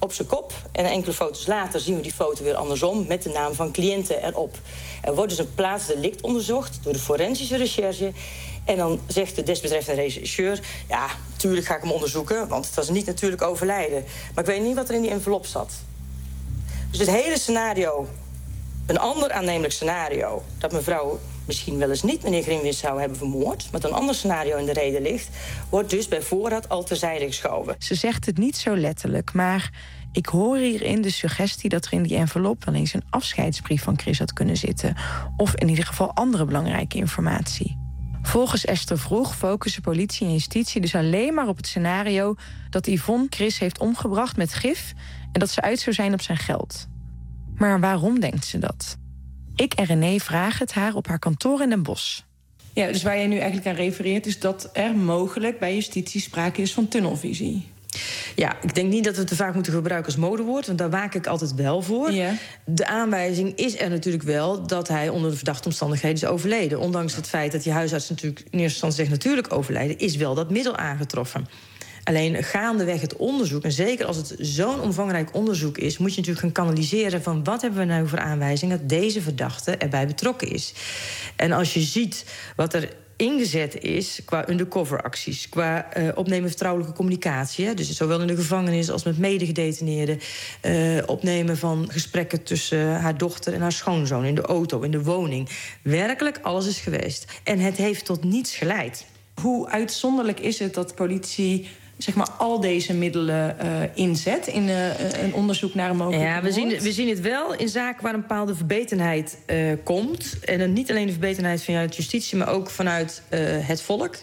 Speaker 16: op zijn kop. En enkele foto's later zien we die foto weer andersom met de naam van cliënten erop. Er wordt dus een plaatsdelict onderzocht door de forensische recherche. En dan zegt de desbetreffende regisseur... ja, tuurlijk ga ik hem onderzoeken, want het was niet natuurlijk overlijden. Maar ik weet niet wat er in die envelop zat. Dus het hele scenario, een ander aannemelijk scenario... dat mevrouw misschien wel eens niet meneer Grimwis zou hebben vermoord... met een ander scenario in de reden ligt... wordt dus bij voorraad al terzijde geschoven.
Speaker 10: Ze zegt het niet zo letterlijk, maar ik hoor hierin de suggestie... dat er in die envelop wel eens een afscheidsbrief van Chris had kunnen zitten... of in ieder geval andere belangrijke informatie. Volgens Esther Vroeg focussen politie en justitie dus alleen maar op het scenario... dat Yvonne Chris heeft omgebracht met gif... en dat ze uit zou zijn op zijn geld. Maar waarom denkt ze dat? Ik en René vragen het haar op haar kantoor in Den Bosch.
Speaker 5: Ja, dus waar jij nu eigenlijk aan refereert... is dat er mogelijk bij justitie sprake is van tunnelvisie.
Speaker 16: Ja, ik denk niet dat we het te vaak moeten gebruiken als modewoord... want daar waak ik altijd wel voor.
Speaker 5: Ja.
Speaker 16: De aanwijzing is er natuurlijk wel dat hij onder de verdachte omstandigheden is overleden. Ondanks het feit dat je huisarts natuurlijk in eerste instantie zegt... natuurlijk overlijden, is wel dat middel aangetroffen. Alleen gaandeweg het onderzoek, en zeker als het zo'n omvangrijk onderzoek is... moet je natuurlijk gaan kanaliseren van wat hebben we nou voor aanwijzing... dat deze verdachte erbij betrokken is. En als je ziet wat er ingezet is qua undercoveracties... qua opnemen vertrouwelijke communicatie... Hè, dus zowel in de gevangenis als met medegedetineerden... opnemen van gesprekken tussen haar dochter en haar schoonzoon... in de auto, in de woning. Werkelijk, alles is geweest. En het heeft tot niets geleid.
Speaker 5: Hoe uitzonderlijk is het dat politie... zeg maar al deze middelen inzet in een onderzoek naar een mogelijke
Speaker 16: moord? We zien het wel in zaken waar een bepaalde verbetenheid komt. En dan niet alleen de verbetenheid vanuit justitie... maar ook vanuit het volk.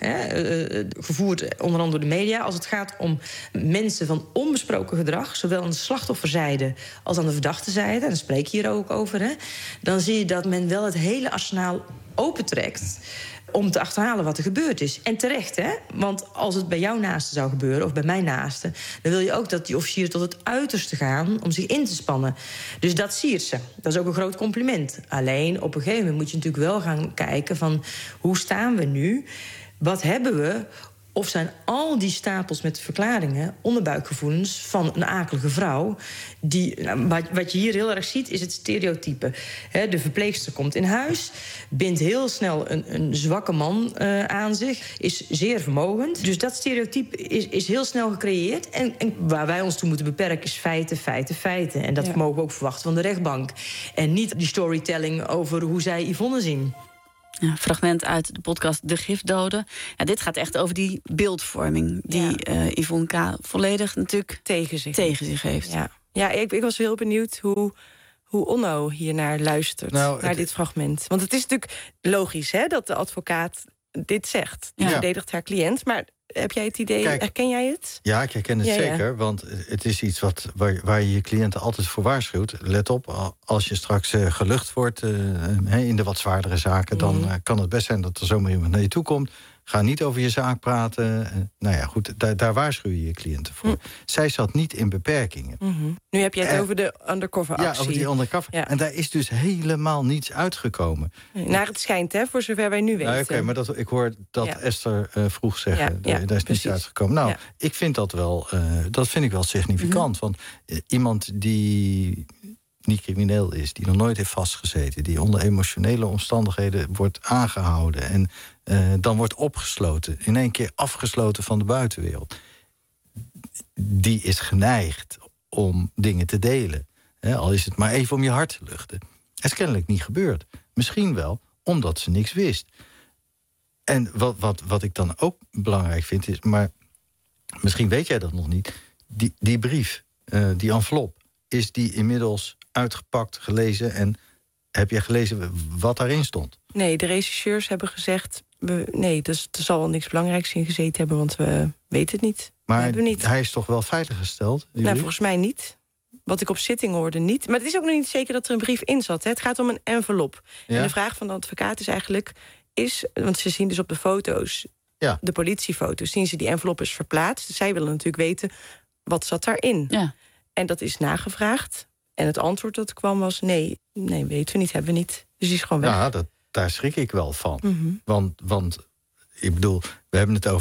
Speaker 16: Gevoerd onder andere door de media. Als het gaat om mensen van onbesproken gedrag... zowel aan de slachtofferzijde als aan de verdachtezijde... en daar spreek je hier ook over... Hè, dan zie je dat men wel het hele arsenaal opentrekt... om te achterhalen wat er gebeurd is. En terecht, hè? Want als het bij jouw naaste zou gebeuren... of bij mijn naaste... dan wil je ook dat die officieren tot het uiterste gaan... om zich in te spannen. Dus dat siert ze. Dat is ook een groot compliment. Alleen, op een gegeven moment moet je natuurlijk wel gaan kijken... van hoe staan we nu? Wat hebben we? Of zijn al die stapels met verklaringen... onderbuikgevoelens van een akelige vrouw... wat je hier heel erg ziet, is het stereotype. De verpleegster komt in huis... bindt heel snel een zwakke man aan zich... is zeer vermogend. Dus dat stereotype is heel snel gecreëerd. En waar wij ons toe moeten beperken is feiten, feiten, feiten. En dat mogen we ook verwachten van de rechtbank. En niet die storytelling over hoe zij Yvonne zien.
Speaker 3: Ja, fragment uit de podcast De Gifdoden. Ja, dit gaat echt over die beeldvorming... die Yvonne K. volledig natuurlijk tegen zich heeft.
Speaker 5: Ja, ik was heel benieuwd hoe Onno hiernaar luistert, naar dit fragment. Want het is natuurlijk logisch dat de advocaat dit zegt. Die verdedigt haar cliënt, maar... Heb jij het idee, herken jij het?
Speaker 4: Ja, ik herken het zeker, want het is iets waar je cliënten altijd voor waarschuwt. Let op, als je straks gelucht wordt in de wat zwaardere zaken... dan kan het best zijn dat er zomaar iemand naar je toe komt. Ga niet over je zaak praten. Nou ja, goed, daar waarschuw je je cliënten voor. Zij zat niet in beperkingen.
Speaker 5: Nu heb je het over de undercover-actie.
Speaker 4: Ja, over die undercover. Ja. En daar is dus helemaal niets uitgekomen.
Speaker 5: Naar het schijnt, voor zover wij nu weten.
Speaker 4: Oké, maar ik hoor dat Esther Vroeg zeggen. Daar is niets uitgekomen. Nou, ik vind dat wel, dat vind ik wel significant. Want iemand die niet crimineel is, die nog nooit heeft vastgezeten... die onder emotionele omstandigheden wordt aangehouden... en dan wordt opgesloten, in één keer afgesloten van de buitenwereld... die is geneigd om dingen te delen. Al is het maar even om je hart te luchten. Het is kennelijk niet gebeurd. Misschien wel omdat ze niks wist. En wat ik dan ook belangrijk vind is... maar misschien weet jij dat nog niet... die brief, die envelop, is die inmiddels uitgepakt, gelezen... en heb je gelezen wat daarin stond?
Speaker 5: Nee, de rechercheurs hebben gezegd... er zal wel niks belangrijks in gezeten hebben... want we weten het niet.
Speaker 4: Maar hij is toch wel veiliggesteld?
Speaker 5: Nou, volgens mij niet. Wat ik op zitting hoorde, niet. Maar het is ook nog niet zeker dat er een brief in zat. Het gaat om een envelop. Ja? En de vraag van de advocaat is eigenlijk... want ze zien dus op de foto's, de politiefoto's... zien ze die envelop is verplaatst. Dus zij willen natuurlijk weten, wat zat daarin? Ja. En dat is nagevraagd. En het antwoord dat kwam was... nee, weten we niet, hebben we niet. Dus die is gewoon weg.
Speaker 4: Ja, daar schrik ik wel van. Want ik bedoel, we hebben het over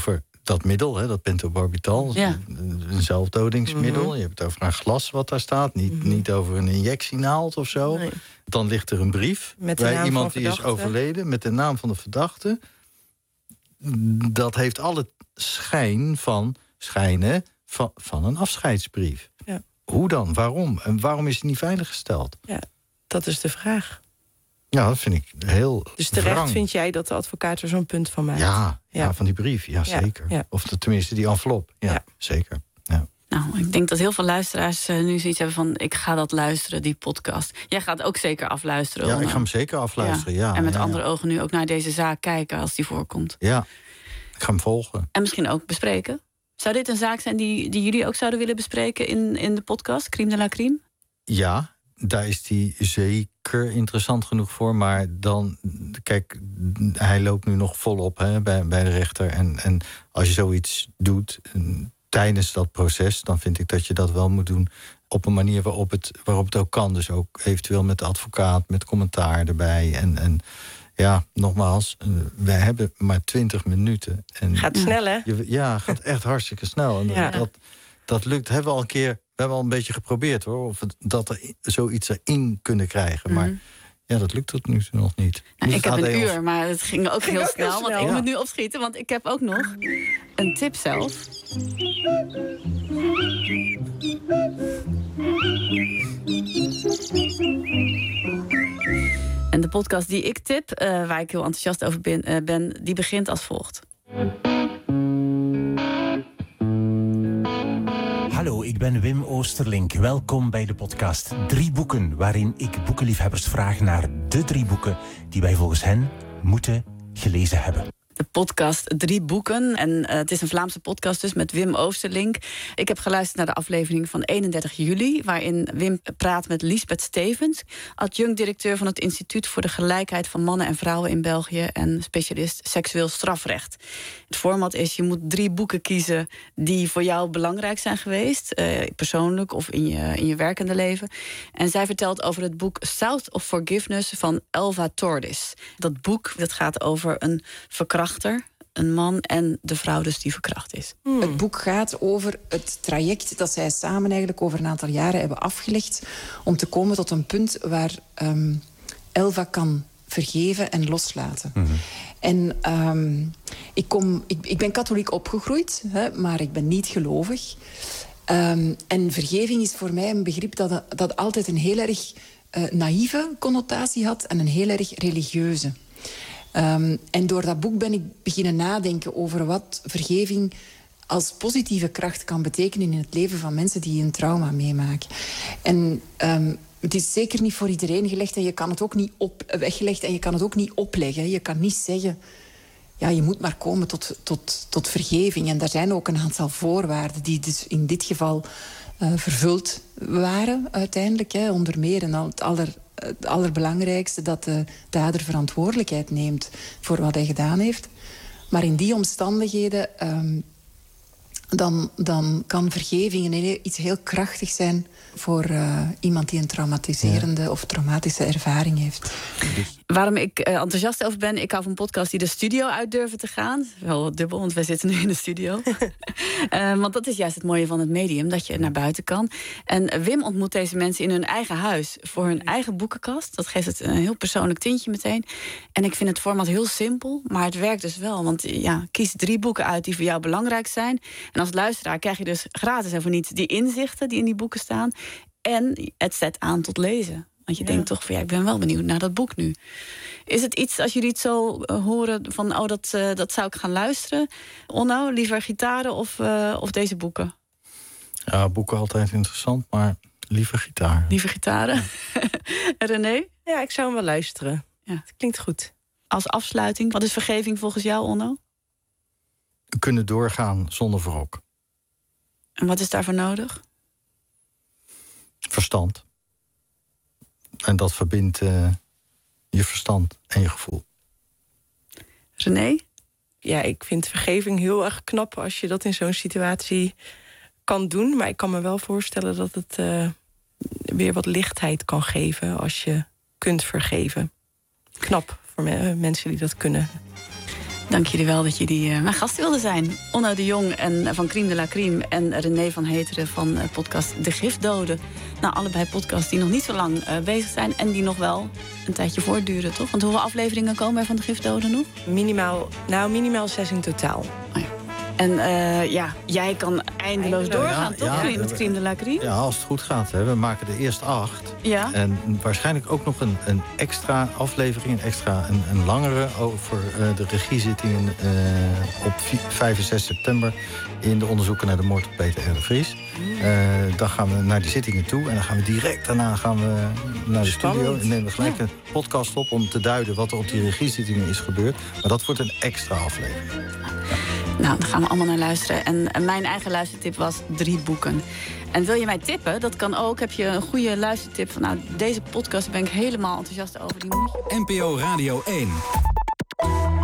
Speaker 4: dat middel, hè, dat pentobarbital, een zelfdodingsmiddel.
Speaker 5: Mm-hmm.
Speaker 4: Je hebt het over een glas wat daar staat, niet over een injectienaald of zo.
Speaker 5: Nee.
Speaker 4: Dan ligt er een brief bij iemand die is overleden met de naam van de verdachte. Dat heeft alle schijnen van een afscheidsbrief.
Speaker 5: Ja.
Speaker 4: Hoe dan? Waarom? En waarom is het niet veiliggesteld?
Speaker 5: Ja, dat is de vraag.
Speaker 4: Ja, dat vind ik heel
Speaker 5: Dus terecht
Speaker 4: wrang.
Speaker 5: vind jij dat de advocaat er zo'n punt van maakt?
Speaker 4: Ja, van die brief, zeker.
Speaker 5: Ja.
Speaker 4: Of tenminste die envelop, zeker. Ja.
Speaker 3: Nou, ik denk dat heel veel luisteraars nu zoiets hebben van... ik ga dat luisteren, die podcast. Jij gaat ook zeker afluisteren.
Speaker 4: Ja, ik ga hem zeker afluisteren, ja.
Speaker 3: En met andere ogen nu ook naar deze zaak kijken als die voorkomt.
Speaker 4: Ja, ik ga hem volgen.
Speaker 3: En misschien ook bespreken. Zou dit een zaak zijn die jullie ook zouden willen bespreken in de podcast, Crime de la Crime?
Speaker 4: Ja, daar is hij zeker interessant genoeg voor. Maar dan, kijk, hij loopt nu nog volop bij de rechter. En als je zoiets doet tijdens dat proces, dan vind ik dat je dat wel moet doen op een manier waarop het ook kan. Dus ook eventueel met de advocaat, met commentaar erbij. En ja, nogmaals, we hebben maar 20 minuten. En
Speaker 5: gaat snel, hè?
Speaker 4: Gaat echt hartstikke snel. En dat lukt. Hebben we hebben al een beetje geprobeerd, hoor. Of dat er zoiets erin kunnen krijgen. Maar dat lukt tot nu toe nog niet.
Speaker 3: Nou, ik heb een uur, maar het ging ook heel snel. Want ik moet nu opschieten, want ik heb ook nog een tip zelf. En de podcast die ik tip, waar ik heel enthousiast over ben, die begint als volgt.
Speaker 17: Hallo, ik ben Wim Oosterlink. Welkom bij de podcast 3 Boeken... waarin ik boekenliefhebbers vraag naar de 3 boeken... die wij volgens hen moeten gelezen hebben.
Speaker 3: De podcast 3 Boeken. En het is een Vlaamse podcast dus met Wim Oosterlink. Ik heb geluisterd naar de aflevering van 31 juli... waarin Wim praat met Liesbeth Stevens... adjunct-directeur van het Instituut voor de Gelijkheid van Mannen en Vrouwen in België... en specialist seksueel strafrecht. Het format is, je moet 3 boeken kiezen... die voor jou belangrijk zijn geweest. Persoonlijk of in je werkende leven. En zij vertelt over het boek South of Forgiveness van Elva Tordis. Dat boek dat gaat over een verkrachter, een man en de vrouw dus die verkracht is.
Speaker 18: Het boek gaat over het traject dat zij samen eigenlijk over een aantal jaren hebben afgelegd... om te komen tot een punt waar Elva kan vergeven en loslaten. En ik ben katholiek opgegroeid, maar ik ben niet gelovig. En vergeving is voor mij een begrip dat altijd een heel erg naïeve connotatie had... en een heel erg religieuze. En door dat boek ben ik beginnen nadenken over wat vergeving als positieve kracht kan betekenen in het leven van mensen die een trauma meemaken. En het is zeker niet voor iedereen gelegd en je kan het ook niet weggelegd en je kan het ook niet opleggen. Je kan niet zeggen, je moet maar komen tot vergeving. En daar zijn ook een aantal voorwaarden die dus in dit geval vervuld waren uiteindelijk. Onder meer en het allerbelangrijkste dat de dader verantwoordelijkheid neemt voor wat hij gedaan heeft. Maar in die omstandigheden dan kan vergeving iets heel krachtigs zijn voor iemand die een traumatiserende of traumatische ervaring heeft.
Speaker 3: Waarom ik enthousiast over ben, ik hou van podcasts die de studio uit durven te gaan. Wel wat dubbel, want wij zitten nu in de studio. Want dat is juist het mooie van het medium, dat je naar buiten kan. En Wim ontmoet deze mensen in hun eigen huis, voor hun eigen boekenkast. Dat geeft het een heel persoonlijk tintje meteen. En ik vind het format heel simpel, maar het werkt dus wel. Want kies 3 boeken uit die voor jou belangrijk zijn. En als luisteraar krijg je dus gratis en voor niets die inzichten die in die boeken staan. En het zet aan tot lezen. Want je denkt toch van ik ben wel benieuwd naar dat boek nu. Is het iets, als jullie het zo horen van dat zou ik gaan luisteren? Onno, liever gitaren of deze boeken?
Speaker 4: Ja, boeken altijd interessant, maar liever gitaar.
Speaker 3: Liever gitaren? René?
Speaker 5: Ja, ik zou hem wel luisteren. Ja. Het klinkt goed.
Speaker 3: Als afsluiting, wat is vergeving volgens jou, Onno?
Speaker 4: Kunnen doorgaan zonder wrok.
Speaker 3: En wat is daarvoor nodig?
Speaker 4: Verstand. En dat verbindt je verstand en je gevoel.
Speaker 3: René?
Speaker 5: Ja, ik vind vergeving heel erg knap als je dat in zo'n situatie kan doen. Maar ik kan me wel voorstellen dat het weer wat lichtheid kan geven als je kunt vergeven. Knap voor mensen die dat kunnen.
Speaker 3: Dank jullie wel dat jullie mijn gast wilden zijn. Onno de Jong van Crime de la Crime en René van Heteren van podcast De Gifdoden. Nou, allebei podcasts die nog niet zo lang bezig zijn en die nog wel een tijdje voortduren, toch? Want hoeveel afleveringen komen er van De Gifdoden nog?
Speaker 5: Minimaal 6 in totaal.
Speaker 3: Oh ja. En jij kan eindeloos doorgaan, toch? Met Crime de la Crime?
Speaker 4: Ja, als het goed gaat. Hè. We maken er eerst 8.
Speaker 3: Ja.
Speaker 4: En waarschijnlijk ook nog een extra aflevering, een langere over de regiezittingen op 5 en 6 september in de onderzoeken naar de moord op Peter R. de Vries. Dan gaan we naar die zittingen toe en dan gaan we direct daarna naar de studio en nemen we gelijk een podcast op om te duiden wat er op die regiezittingen is gebeurd. Maar dat wordt een extra aflevering.
Speaker 3: Nou, daar gaan we allemaal naar luisteren. En mijn eigen luistertip was 3 boeken. En wil je mij tippen? Dat kan ook. Heb je een goede luistertip van... nou, deze podcast ben ik helemaal enthousiast over. Die moet je...
Speaker 2: NPO Radio 1.